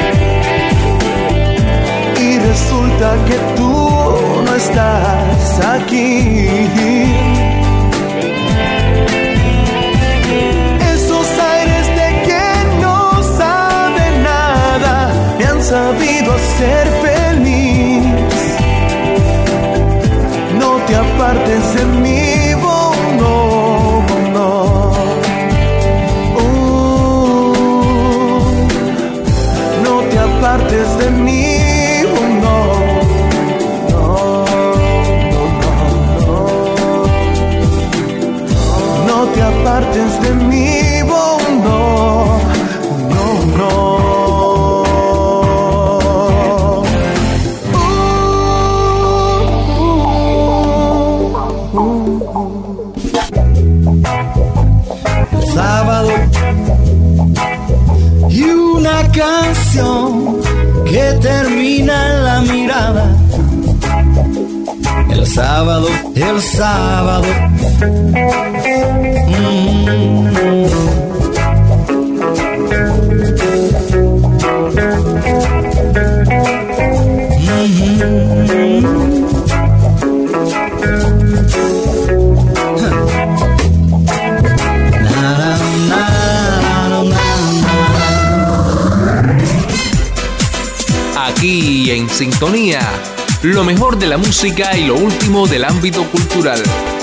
[SPEAKER 17] y resulta que tú no estás aquí. Sabido ser feliz, no te apartes de mí, oh no, oh no. Uh, no te apartes de mí, oh no, no, no, no, no te apartes de mí, oh no, no, no. Sábado y una canción que termina en la mirada. El sábado, el sábado. Mm. Mm-hmm.
[SPEAKER 1] Aquí en Sintonía, lo mejor de la música y lo último del ámbito cultural.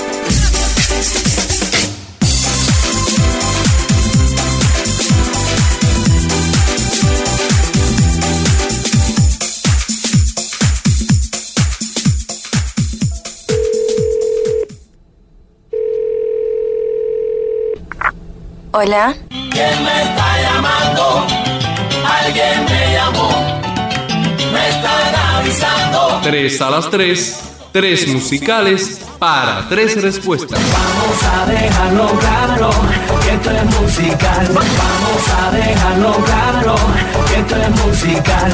[SPEAKER 4] Hola.
[SPEAKER 19] ¿Quién me está llamando? Alguien me llamó. Me están avisando.
[SPEAKER 1] Tres a las tres, tres musicales para tres respuestas.
[SPEAKER 19] Vamos a dejarlo claro, que esto es musical. Vamos a dejarlo claro, que esto es musical.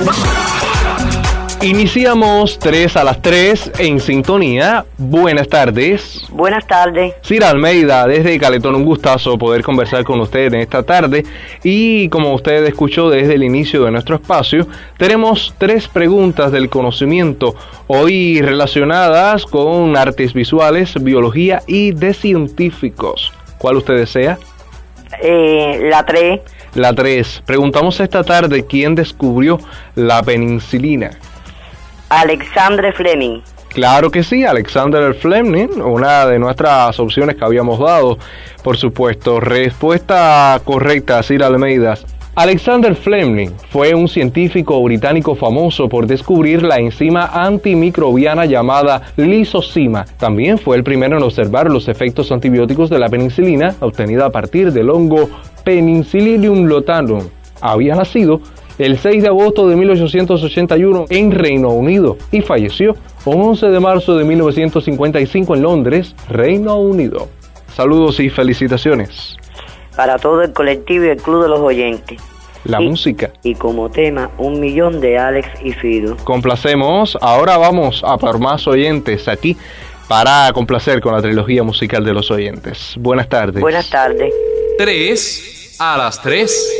[SPEAKER 1] Iniciamos tres a las tres en Sintonía. Buenas tardes.
[SPEAKER 11] Buenas tardes.
[SPEAKER 1] Cira Almeida, desde Caletón, un gustazo poder conversar con usted en esta tarde. Y como usted escuchó desde el inicio de nuestro espacio, tenemos tres preguntas del conocimiento, hoy relacionadas con artes visuales, biología y de científicos. ¿Cuál usted desea?
[SPEAKER 11] Eh, la tres.
[SPEAKER 1] La tres. Preguntamos esta tarde quién descubrió la penicilina.
[SPEAKER 11] Alexander Fleming.
[SPEAKER 1] Claro que sí, Alexander Fleming, una de nuestras opciones que habíamos dado, por supuesto. Respuesta correcta, Cira Almeida. Alexander Fleming fue un científico británico famoso por descubrir la enzima antimicrobiana llamada lisozima. También fue el primero en observar los efectos antibióticos de la penicilina, obtenida a partir del hongo Penicillium lotanum. Había nacido el seis de agosto de mil ochocientos ochenta y uno en Reino Unido y falleció el once de marzo de mil novecientos cincuenta y cinco en Londres, Reino Unido. Saludos y felicitaciones.
[SPEAKER 11] Para todo el colectivo y el club de los oyentes.
[SPEAKER 1] La
[SPEAKER 11] y,
[SPEAKER 1] música.
[SPEAKER 11] Y como tema, un millón de Alex y Fido.
[SPEAKER 1] Complacemos. Ahora vamos a por más oyentes aquí para complacer con la trilogía musical de los oyentes. Buenas tardes.
[SPEAKER 11] Buenas tardes.
[SPEAKER 1] Tres a las tres.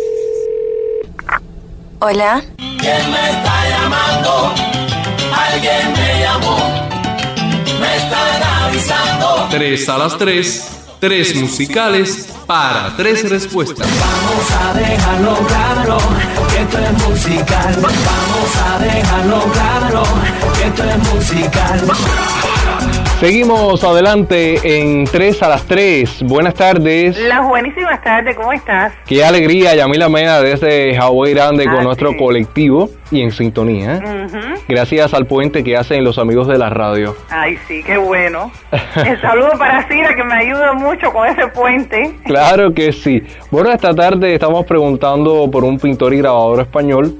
[SPEAKER 4] Hola.
[SPEAKER 19] ¿Quién me está llamando? Alguien me llamó. Me están avisando.
[SPEAKER 1] Tres a las tres, tres musicales para tres respuestas.
[SPEAKER 19] Vamos a dejarlo claro, que esto es musical. Vamos a dejarlo claro, que esto es musical.
[SPEAKER 1] Seguimos adelante en tres a las tres. Buenas tardes.
[SPEAKER 18] Las buenísimas tardes, ¿cómo estás?
[SPEAKER 1] Qué alegría, Yamila Mena desde Hawái Grande
[SPEAKER 18] ah,
[SPEAKER 1] con nuestro
[SPEAKER 18] sí.
[SPEAKER 1] colectivo. y en sintonía.
[SPEAKER 18] Ujú.
[SPEAKER 1] Gracias al puente que hacen los amigos de la radio.
[SPEAKER 18] Ay, sí, qué bueno. El saludo para Cira, que me ayuda mucho con ese puente.
[SPEAKER 1] Claro que sí. Bueno, esta tarde estamos preguntando por un pintor y grabador español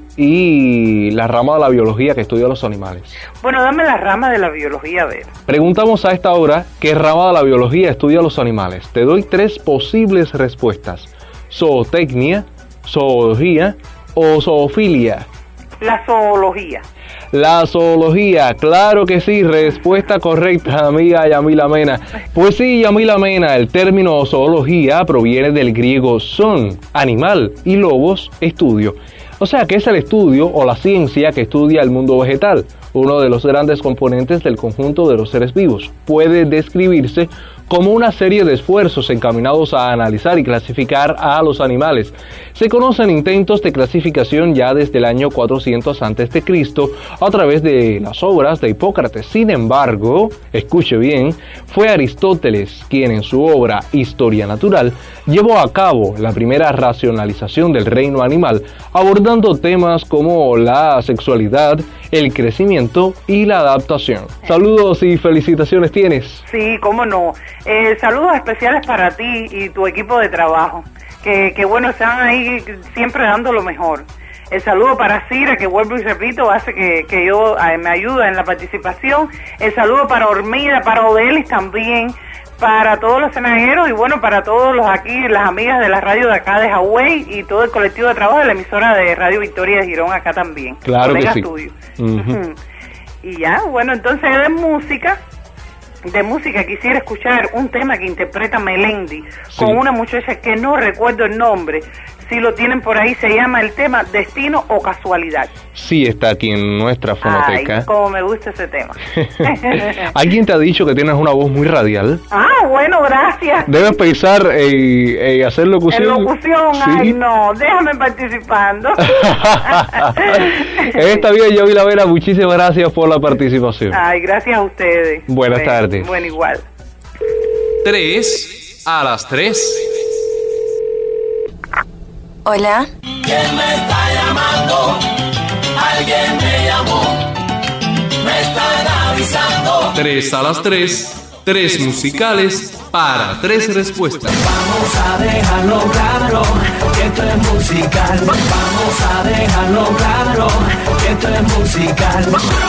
[SPEAKER 1] y la rama de la biología que estudia los animales.
[SPEAKER 18] Bueno, dame la rama de la biología, a ver.
[SPEAKER 1] Preguntamos a esta hora qué rama de la biología estudia los animales. Te doy tres posibles respuestas: zootecnia, zoología o zoofilia.
[SPEAKER 18] La zoología.
[SPEAKER 1] La zoología, claro que sí, respuesta correcta, amiga Yamila Mena. Pues sí, Yamila Mena, el término zoología proviene del griego zoon, animal, y logos, estudio. O sea que es el estudio o la ciencia que estudia el mundo vegetal, uno de los grandes componentes del conjunto de los seres vivos. Puede describirse como una serie de esfuerzos encaminados a analizar y clasificar a los animales. Se conocen intentos de clasificación ya desde el año cuatrocientos antes de Cristo a través de las obras de Hipócrates. Sin embargo, escuche bien, fue Aristóteles quien en su obra Historia Natural llevó a cabo la primera racionalización del reino animal, abordando temas como la sexualidad, el crecimiento y la adaptación. Saludos y felicitaciones tienes.
[SPEAKER 18] Sí, cómo no. Eh, saludos especiales para ti y tu equipo de trabajo, que, que bueno, están ahí siempre dando lo mejor. El saludo para Cira, que vuelvo y repito, hace que, que yo eh, me ayuda en la participación. El saludo para Ormida, para Odelis también, para todos los cenajeros y bueno, para todos los aquí, las amigas de la radio de acá de Hawái y todo el colectivo de trabajo de la emisora de Radio Victoria de Girón acá también.
[SPEAKER 1] Claro que sí.
[SPEAKER 18] Uh-huh. Y ya, bueno, entonces de música, de música quisiera escuchar un tema que interpreta Melendi, sí, con una muchacha que no recuerdo el nombre. Si lo tienen por ahí, se llama el tema Destino o Casualidad.
[SPEAKER 1] Sí, está aquí en nuestra fonoteca.
[SPEAKER 18] Ay, cómo me gusta ese tema.
[SPEAKER 1] ¿Alguien te ha dicho que tienes una voz muy radial?
[SPEAKER 18] Ah, bueno, gracias.
[SPEAKER 1] Debes pensar en, en hacer locución.
[SPEAKER 18] En locución, sí. Ay, no, déjame participando.
[SPEAKER 1] Está bien, Yamila Mena, muchísimas gracias por la participación.
[SPEAKER 18] Ay, gracias a ustedes.
[SPEAKER 1] Buenas
[SPEAKER 18] bueno,
[SPEAKER 1] tardes.
[SPEAKER 18] Bueno, igual.
[SPEAKER 1] Tres a las tres.
[SPEAKER 4] Hola.
[SPEAKER 19] ¿Quién me está llamando? Alguien me llamó. Me están avisando.
[SPEAKER 1] Tres a las tres. Tres musicales para tres respuestas.
[SPEAKER 10] Vamos a dejarlo claro que esto es musical. Vamos a dejarlo claro que esto es musical.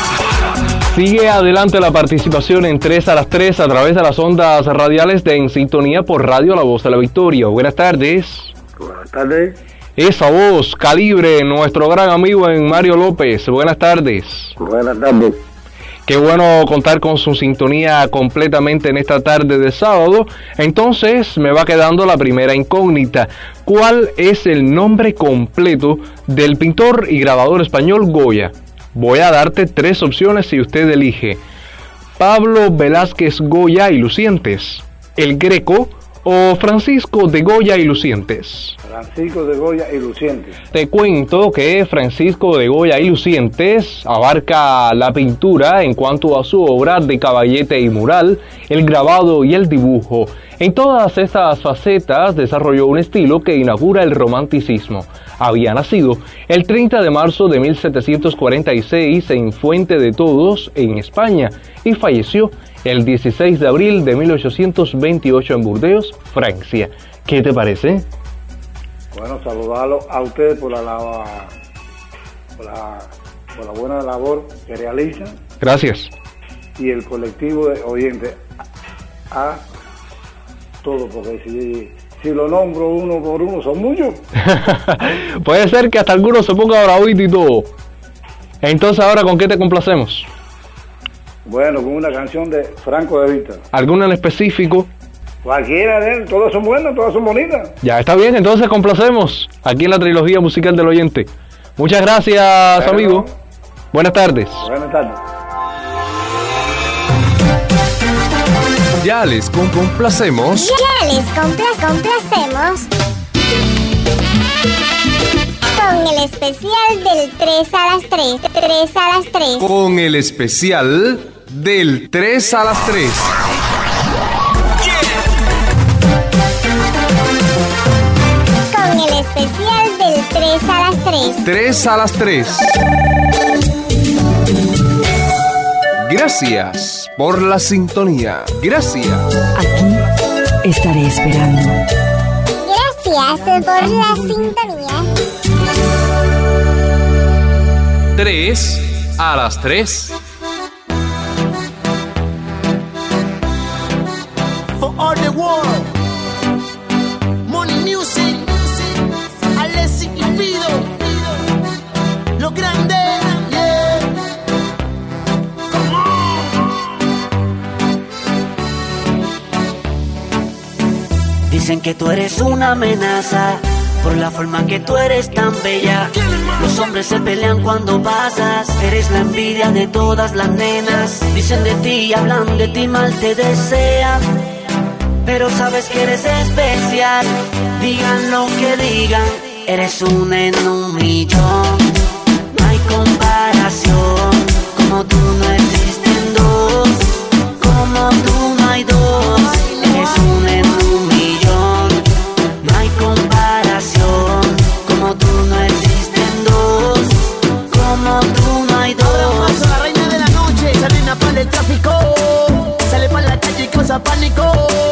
[SPEAKER 1] Sigue adelante la participación en tres a las tres a través de las ondas radiales de En Sintonía por Radio La Voz de la Victoria. Buenas tardes.
[SPEAKER 12] Buenas tardes.
[SPEAKER 1] Esa voz, Calibre, nuestro gran amigo en Mario López. Buenas tardes.
[SPEAKER 12] Buenas tardes.
[SPEAKER 1] Qué bueno contar con su sintonía completamente en esta tarde de sábado. Entonces me va quedando la primera incógnita. ¿Cuál es el nombre completo del pintor y grabador español Goya? Voy a darte tres opciones si usted elige: Pablo Velázquez Goya y Lucientes, El Greco o Francisco de Goya y Lucientes.
[SPEAKER 12] Francisco de Goya y Lucientes.
[SPEAKER 1] Te cuento que Francisco de Goya y Lucientes abarca la pintura en cuanto a su obra de caballete y mural, el grabado y el dibujo. En todas estas facetas desarrolló un estilo que inaugura el romanticismo. Había nacido el treinta de marzo de mil setecientos cuarenta y seis en Fuente de Todos, en España, y falleció el dieciséis de abril de mil ochocientos veintiocho en Burdeos, Francia. ¿Qué te parece?
[SPEAKER 12] Bueno, saludarlo a ustedes por la, la, por la, por la buena labor que realizan.
[SPEAKER 1] Gracias.
[SPEAKER 12] Y el colectivo de oyentes a todo, porque si, si lo nombro uno por uno son muchos.
[SPEAKER 1] Puede ser que hasta algunos se ponga bravito y todo. Entonces, ¿ahora con qué te complacemos?
[SPEAKER 12] Bueno, con una canción de Franco de Vita.
[SPEAKER 1] ¿Alguna en específico?
[SPEAKER 12] Cualquiera de él, todas son buenas, todas son bonitas.
[SPEAKER 1] Ya está bien, entonces complacemos aquí en la trilogía musical del oyente. Muchas gracias, bueno, amigo. Buenas tardes.
[SPEAKER 12] Buenas tardes.
[SPEAKER 1] Ya les complacemos.
[SPEAKER 14] Ya les compla- complacemos con el especial del tres a las tres. tres a las tres.
[SPEAKER 1] Con el especial del tres a las tres.
[SPEAKER 14] Con el especial del tres a las tres.
[SPEAKER 1] tres a las tres. Gracias por la sintonía. Gracias.
[SPEAKER 13] Aquí estaré esperando.
[SPEAKER 14] Gracias por la sintonía.
[SPEAKER 1] tres a las tres.
[SPEAKER 15] For all the world, Money Music, Alessi y Fido, lo grande, yeah. Come on.
[SPEAKER 23] Dicen que tú eres una amenaza por la forma que tú eres tan bella. Los hombres se pelean cuando pasas. Eres la envidia de todas las nenas. Dicen de ti, hablan de ti, mal te desean, pero sabes que eres especial. Digan lo que digan, eres un en un millón. No hay comparación, como tú no existen dos. Como tú no hay dos, eres un en un millón. No hay comparación, como tú no existen dos. Como tú no hay dos.
[SPEAKER 15] Ahora paso la reina de la noche, esa nena para el tráfico. Sale para la calle y causa pánico.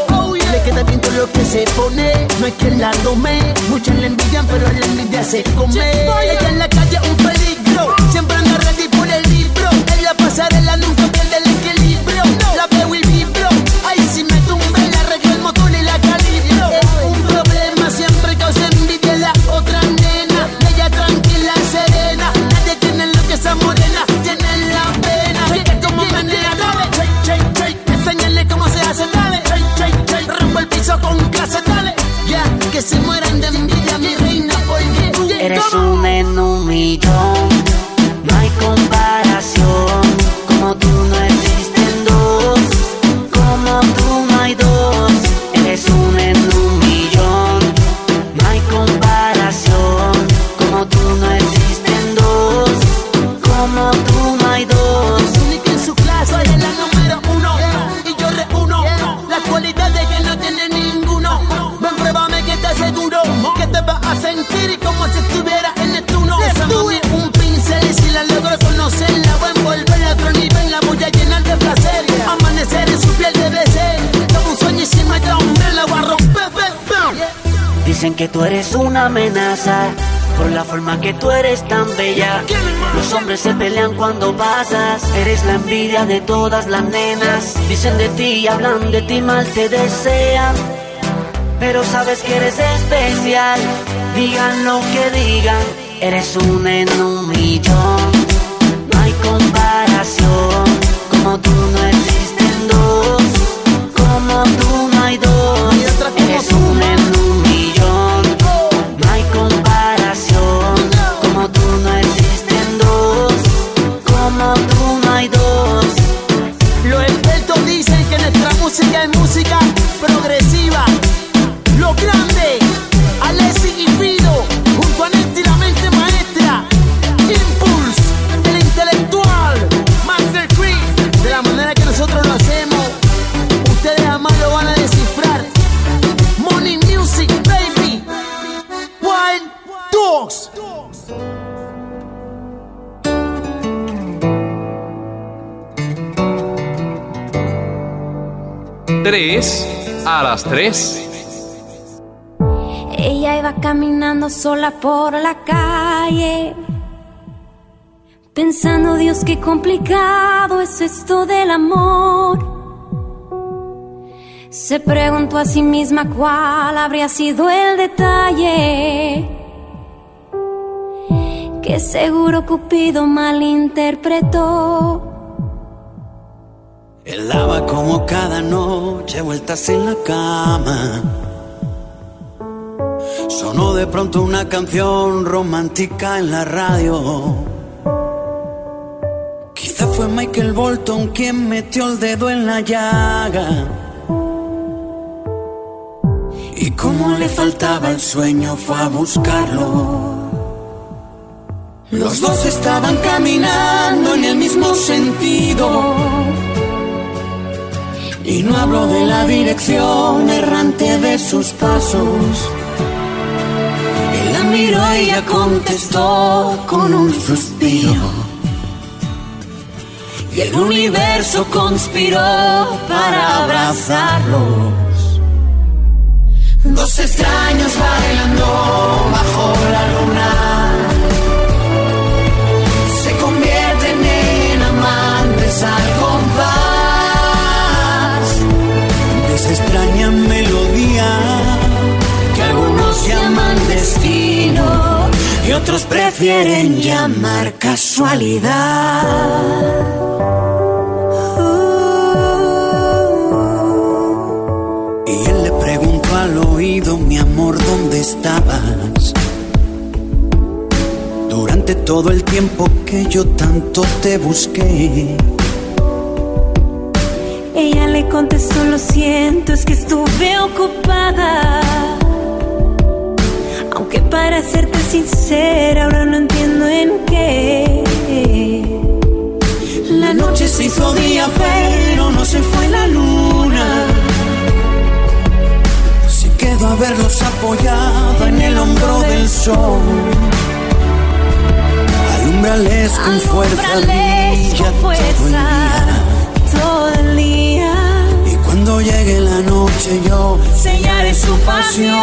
[SPEAKER 15] Le queda bien todo lo que se pone, no hay quien la tome. Muchos la envidian, pero la envidia se come. Ella en la calle un peligro, siempre anda ready por el libro. En la pasarela nunca pierde el equilibrio. La veo y vibro, ay si me tumbe, le arreglo el motor y la calibro. Es un problema, siempre causa envidia la otra nena. Ella tranquila, serena, nadie tiene lo que esa morena tiene en la pena. Cheque como menea, dale, check, check, check, enséñale cómo se hace, dale, check, check, check. Rompo el piso con clase, dale. Ya, yeah, que se mueran de envidia, mi reina, porque tú
[SPEAKER 23] eres un en un millón. No hay comparación, como tú no existen dos. Como tú no hay dos, eres un en un millón. No hay comparación, como tú no existen dos. Como tú no hay dos.
[SPEAKER 15] Única en su clase, ella es la número uno, y yo reúno las cualidades que no tiene ninguno. Ven, pruébame que te aseguro que te vas a sentir como si estuviera en Neptuno. Esa mami es un pincel y si la logro conocerla voy a envolverla a otro nivel, la voy a llenar de placer. Amanecer en su piel debe ser como un sueño y si me da un la voy a romper.
[SPEAKER 23] Dicen que tú eres una amenaza por la forma que tú eres tan bella. Los hombres se pelean cuando pasas. Eres la envidia de todas las nenas. Dicen de ti, hablan de ti, mal te desean, pero sabes que eres especial. Digan lo que digan, eres un en un millón. No hay comparación, como tú no existen dos. Como tú no hay dos, eres un en un millón. No hay comparación, como tú no existen dos. Como tú no hay dos.
[SPEAKER 15] Los expertos dicen que nuestra música es música progresiva. Lo grande, Alessi y Fido, junto a Nesti, la mente maestra. Impulse, el intelectual, Master Chris. De la manera que nosotros lo hacemos, ustedes jamás lo van a descifrar. Money Music, baby. Wild Dogs.
[SPEAKER 1] tres a las tres.
[SPEAKER 6] Ella iba caminando sola por la calle, pensando, Dios, qué complicado es esto del amor. Se preguntó a sí misma cuál habría sido el detalle que seguro Cupido malinterpretó.
[SPEAKER 10] Él daba como cada noche vueltas en la cama. Sonó de pronto una canción romántica en la radio. Quizá fue Michael Bolton quien metió el dedo en la llaga. Y como le faltaba el sueño fue a buscarlo. Los dos estaban caminando en el mismo sentido. Y no hablo de la dirección errante de sus pasos. El miró y ella contestó con un suspiro. Y el universo conspiró para abrazarlos. Dos extraños bailando bajo la luna se convierten en amantes al compás de esa extraña melodía que algunos llaman destino y otros prefieren llamar casualidad. Al oído, mi amor, ¿dónde estabas? Durante todo el tiempo que yo tanto te busqué.
[SPEAKER 6] Ella le contestó, lo siento, es que estuve ocupada. Aunque para serte sincera, ahora no entiendo en qué.
[SPEAKER 10] La noche se hizo día, pero no se fue la luna. Quedo haberlos apoyado en el hombro del sol. Alúmbrales con fuerza, brilla todo el día.
[SPEAKER 6] Todo el día.
[SPEAKER 10] Y cuando llegue la noche yo sellaré su pasión.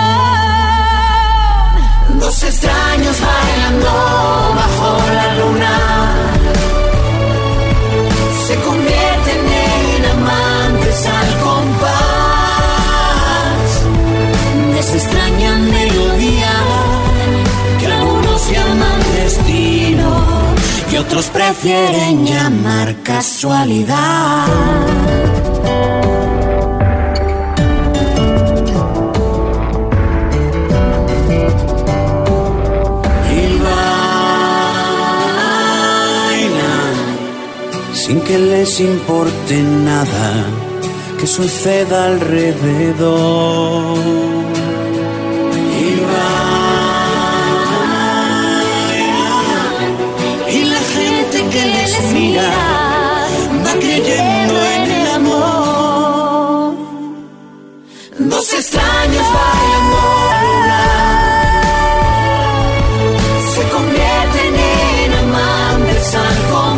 [SPEAKER 10] Dos extraños bailando bajo la luna se convierten en amantes al compás. Esa extraña melodía que algunos llaman destino y otros prefieren llamar casualidad. Y bailan sin que les importe nada que suceda alrededor. Y la gente que les mira va creyendo en el amor. Dos extraños bailando luna se convierten en amantes al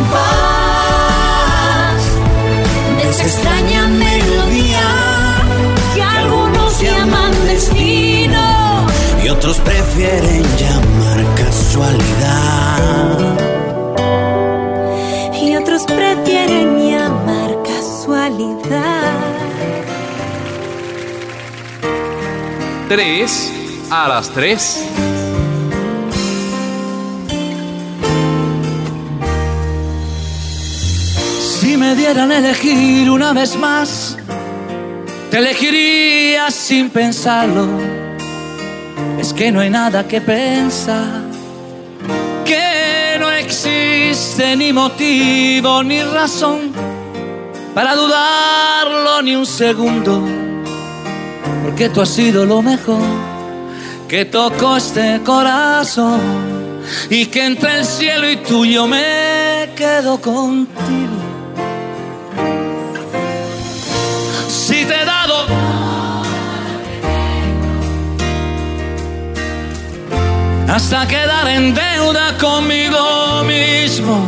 [SPEAKER 10] compás de esa extraña melodía que algunos llaman destino y otros prefieren llamar casualidad.
[SPEAKER 6] Y otros prefieren llamar casualidad.
[SPEAKER 1] Tres a las tres.
[SPEAKER 5] Si me dieran a elegir una vez más, te elegiría sin pensarlo. Es que no hay nada que pensar, que no existe ni motivo ni razón para dudarlo ni un segundo, porque tú has sido lo mejor que tocó este corazón y que entre el cielo y tú yo me quedo contigo. Si te he dado hasta quedar en deuda conmigo mismo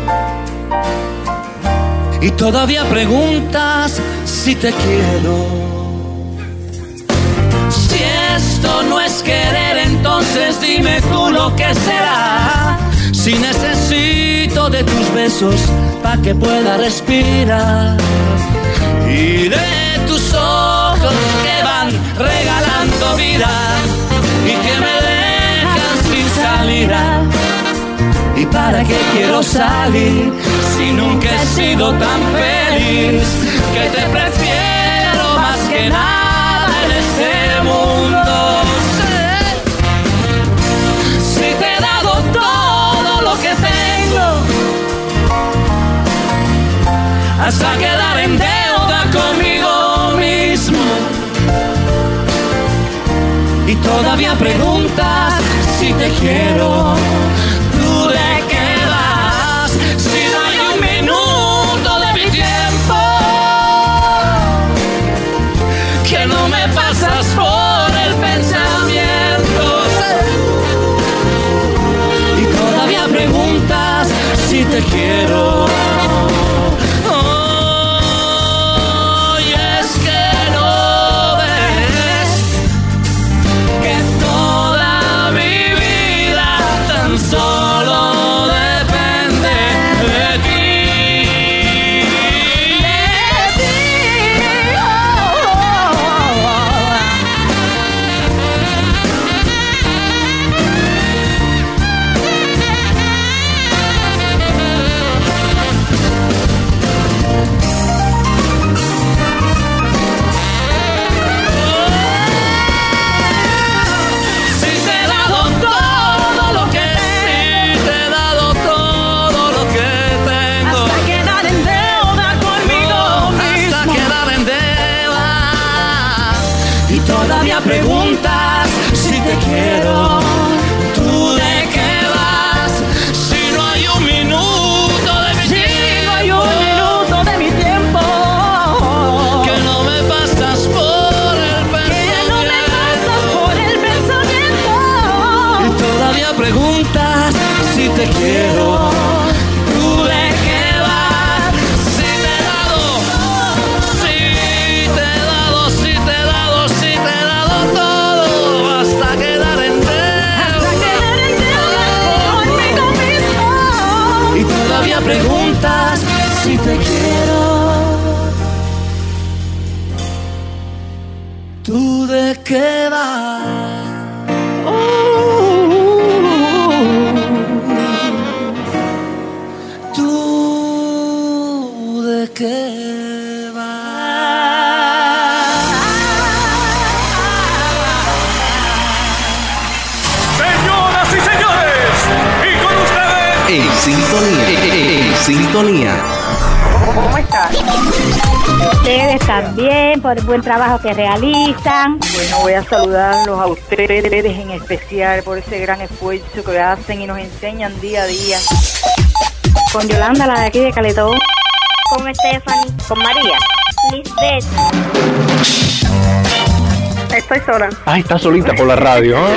[SPEAKER 5] y todavía preguntas si te quiero. Si esto no es querer, entonces dime tú lo que será. Si necesito de tus besos pa' que pueda respirar y de tus ojos que van regalando vida y que me salirá. ¿Y para qué quiero salir si nunca he sido tan feliz? Que te prefiero más que nada en este mundo. Si te he dado todo lo que tengo hasta quedar en deuda conmigo mismo y todavía preguntas si te quiero, ¿tú de qué vas? Si no hay un minuto de mi tiempo que no me pasas por el pensamiento.
[SPEAKER 19] quiero. ¿Tú de qué vas? Oh, ¿tú de qué vas?
[SPEAKER 2] Señoras y señores, y con ustedes
[SPEAKER 1] En sintonía, en sintonía.
[SPEAKER 3] ¿Cómo estás? Ustedes también, por el buen trabajo que realizan.
[SPEAKER 18] Bueno, voy a saludarlos a ustedes en especial por ese gran esfuerzo que hacen y nos enseñan día a día.
[SPEAKER 3] Con Yolanda, la de aquí de Caletón.
[SPEAKER 14] Con Stephanie.
[SPEAKER 3] Con María.
[SPEAKER 14] Lisbeth.
[SPEAKER 18] Estoy sola.
[SPEAKER 9] Ay, está solita por la radio, ¿eh?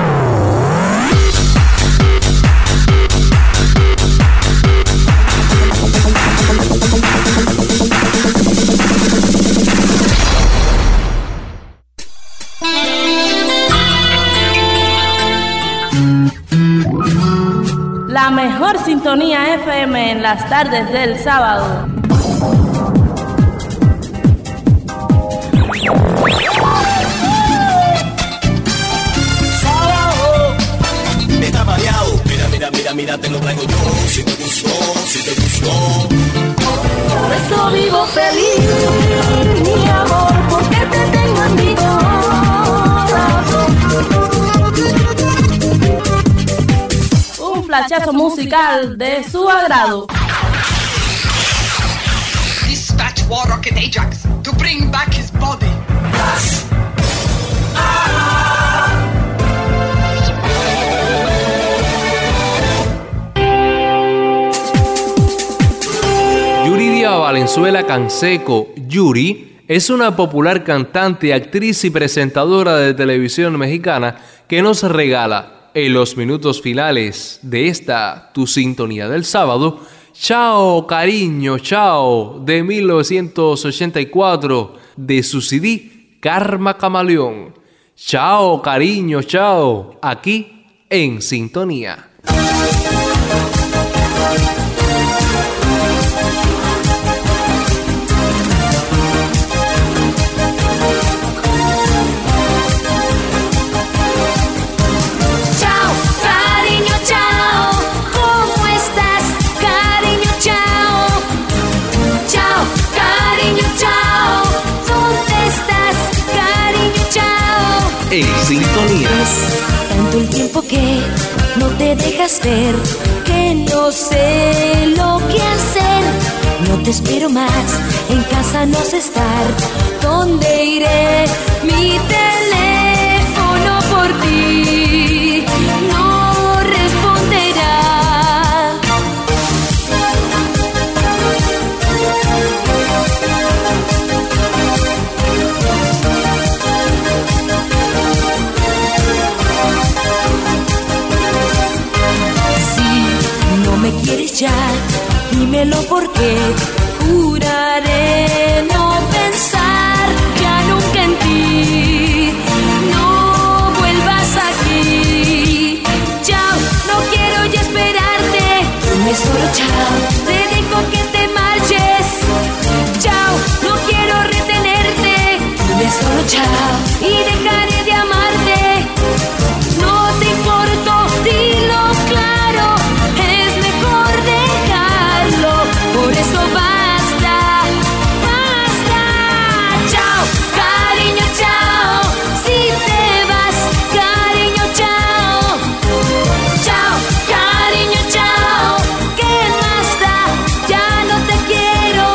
[SPEAKER 16] La mejor sintonía F M en las tardes del sábado.
[SPEAKER 19] Sábado. Está variado. Mira, mira, mira, mira, te lo traigo yo. Si te gustó, si te gustó.
[SPEAKER 6] Por eso vivo feliz, mi amor, porque te tengo en mi corazón.
[SPEAKER 16] Un flachazo musical de su agrado.
[SPEAKER 24] Dispatch War Rocket Ajax to bring back his body.
[SPEAKER 1] Yuridia Valenzuela Canseco, Yuri, es una popular cantante, actriz y presentadora de televisión mexicana que nos regala en los minutos finales de esta Tu Sintonía del Sábado, Chao Cariño Chao, de mil novecientos ochenta y cuatro, de su C D Karma Camaleón. Chao Cariño Chao, aquí en Sintonía. En sintonía.
[SPEAKER 6] Tanto el tiempo que no te dejas ver, que no sé lo que hacer. No te espero más, en casa no sé estar. ¿Dónde iré? Mi teléfono por ti no responderá. Me quieres ya, dímelo porque juraré no pensar ya nunca en ti. No vuelvas aquí. Chao, no quiero ya esperarte. Dime solo chao, te dejo que te marches. Chao, no quiero retenerte. Dime solo chao y dejaré de amarte. No te importo, dilo claro. Por eso basta, basta. Chao, cariño, chao. Si te vas, cariño, chao. Chao, cariño, chao. ¿Qué más da? Ya no te quiero.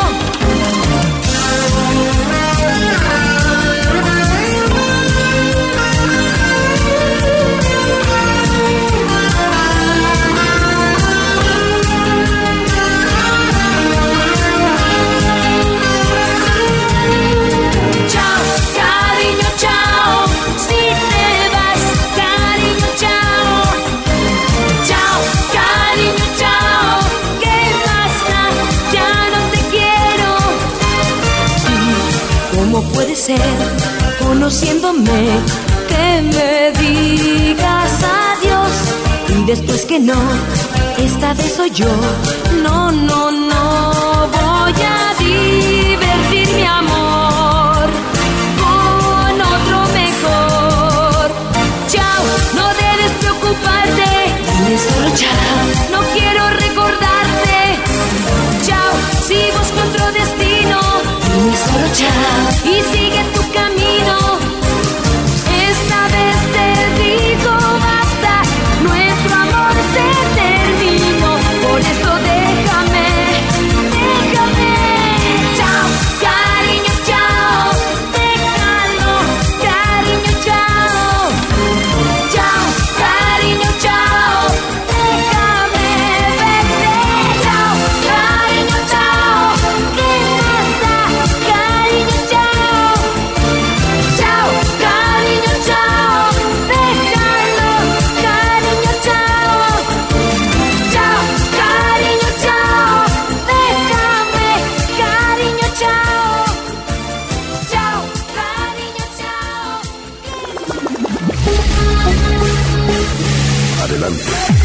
[SPEAKER 6] ¿Cómo puede ser, conociéndome, que me digas adiós y después que no, esta vez soy yo? No, no, no voy voy a divertir, mi amor, con otro mejor. Chao, no debes preocuparte. Dime solo chao. No quiero recordarte. Chao, si busco otro destino. Dime solo chao. Y sigue tu camino. Esta vez te digo basta. Nuestro amor se terminó. Por eso déjame, déjame. Chao, cariño, chao. Déjalo, cariño, chao. Chao, cariño, chao. Déjame verte. Chao, cariño, chao. ¿Qué pasa? Cariño, chao. Chao, cariño, chao. Déjalo, cariño, chao. Chao, cariño, chao. Déjame, cariño, chao. Chao, cariño, chao.
[SPEAKER 2] Adelante.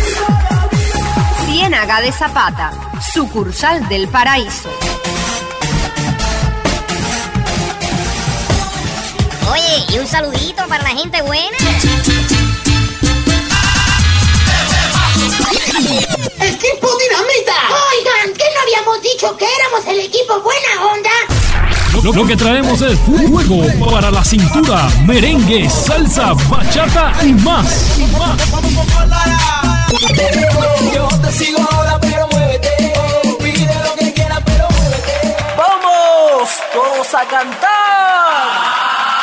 [SPEAKER 7] Ciénaga de Zapata, sucursal del Paraíso.
[SPEAKER 14] Oye, y un saludito para la gente buena.
[SPEAKER 19] ¡Equipo Dinamita! Oigan, ¿qué no habíamos dicho que éramos el equipo buena onda?
[SPEAKER 8] Lo, lo que traemos es fuego para la cintura, merengue, salsa, bachata y más. Y más.
[SPEAKER 19] Yo te sigo ahora, pero muévete. Pide lo que quieras, pero muévete.
[SPEAKER 5] ¡Vamos! ¡Todos a cantar!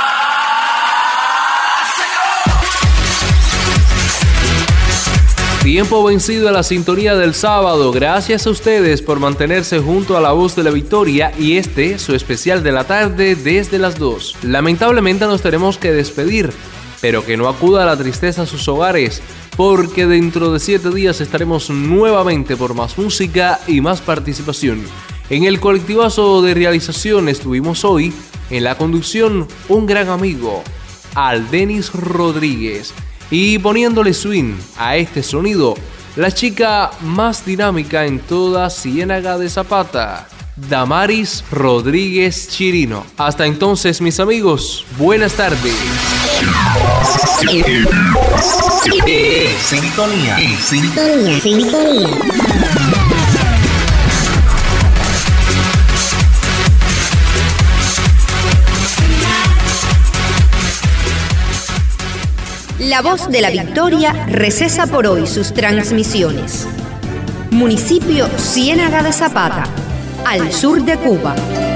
[SPEAKER 1] Tiempo vencido a la sintonía del sábado. Gracias a ustedes por mantenerse junto a la voz de la victoria y este, su especial de la tarde desde las dos. Lamentablemente nos tenemos que despedir, pero que no acuda la tristeza a sus hogares, porque dentro de siete días estaremos nuevamente por más música y más participación. En el colectivazo de realización estuvimos hoy en la conducción un gran amigo, Aldenis Rodríguez. Y poniéndole swing a este sonido, la chica más dinámica en toda Ciénaga de Zapata, Damaris Rodríguez Chirino. Hasta entonces, mis amigos, buenas tardes.
[SPEAKER 2] Sintonía.
[SPEAKER 14] Sintonía, sintonía.
[SPEAKER 7] La voz de la victoria recesa por hoy sus transmisiones. Municipio Ciénaga de Zapata, al sur de Cuba.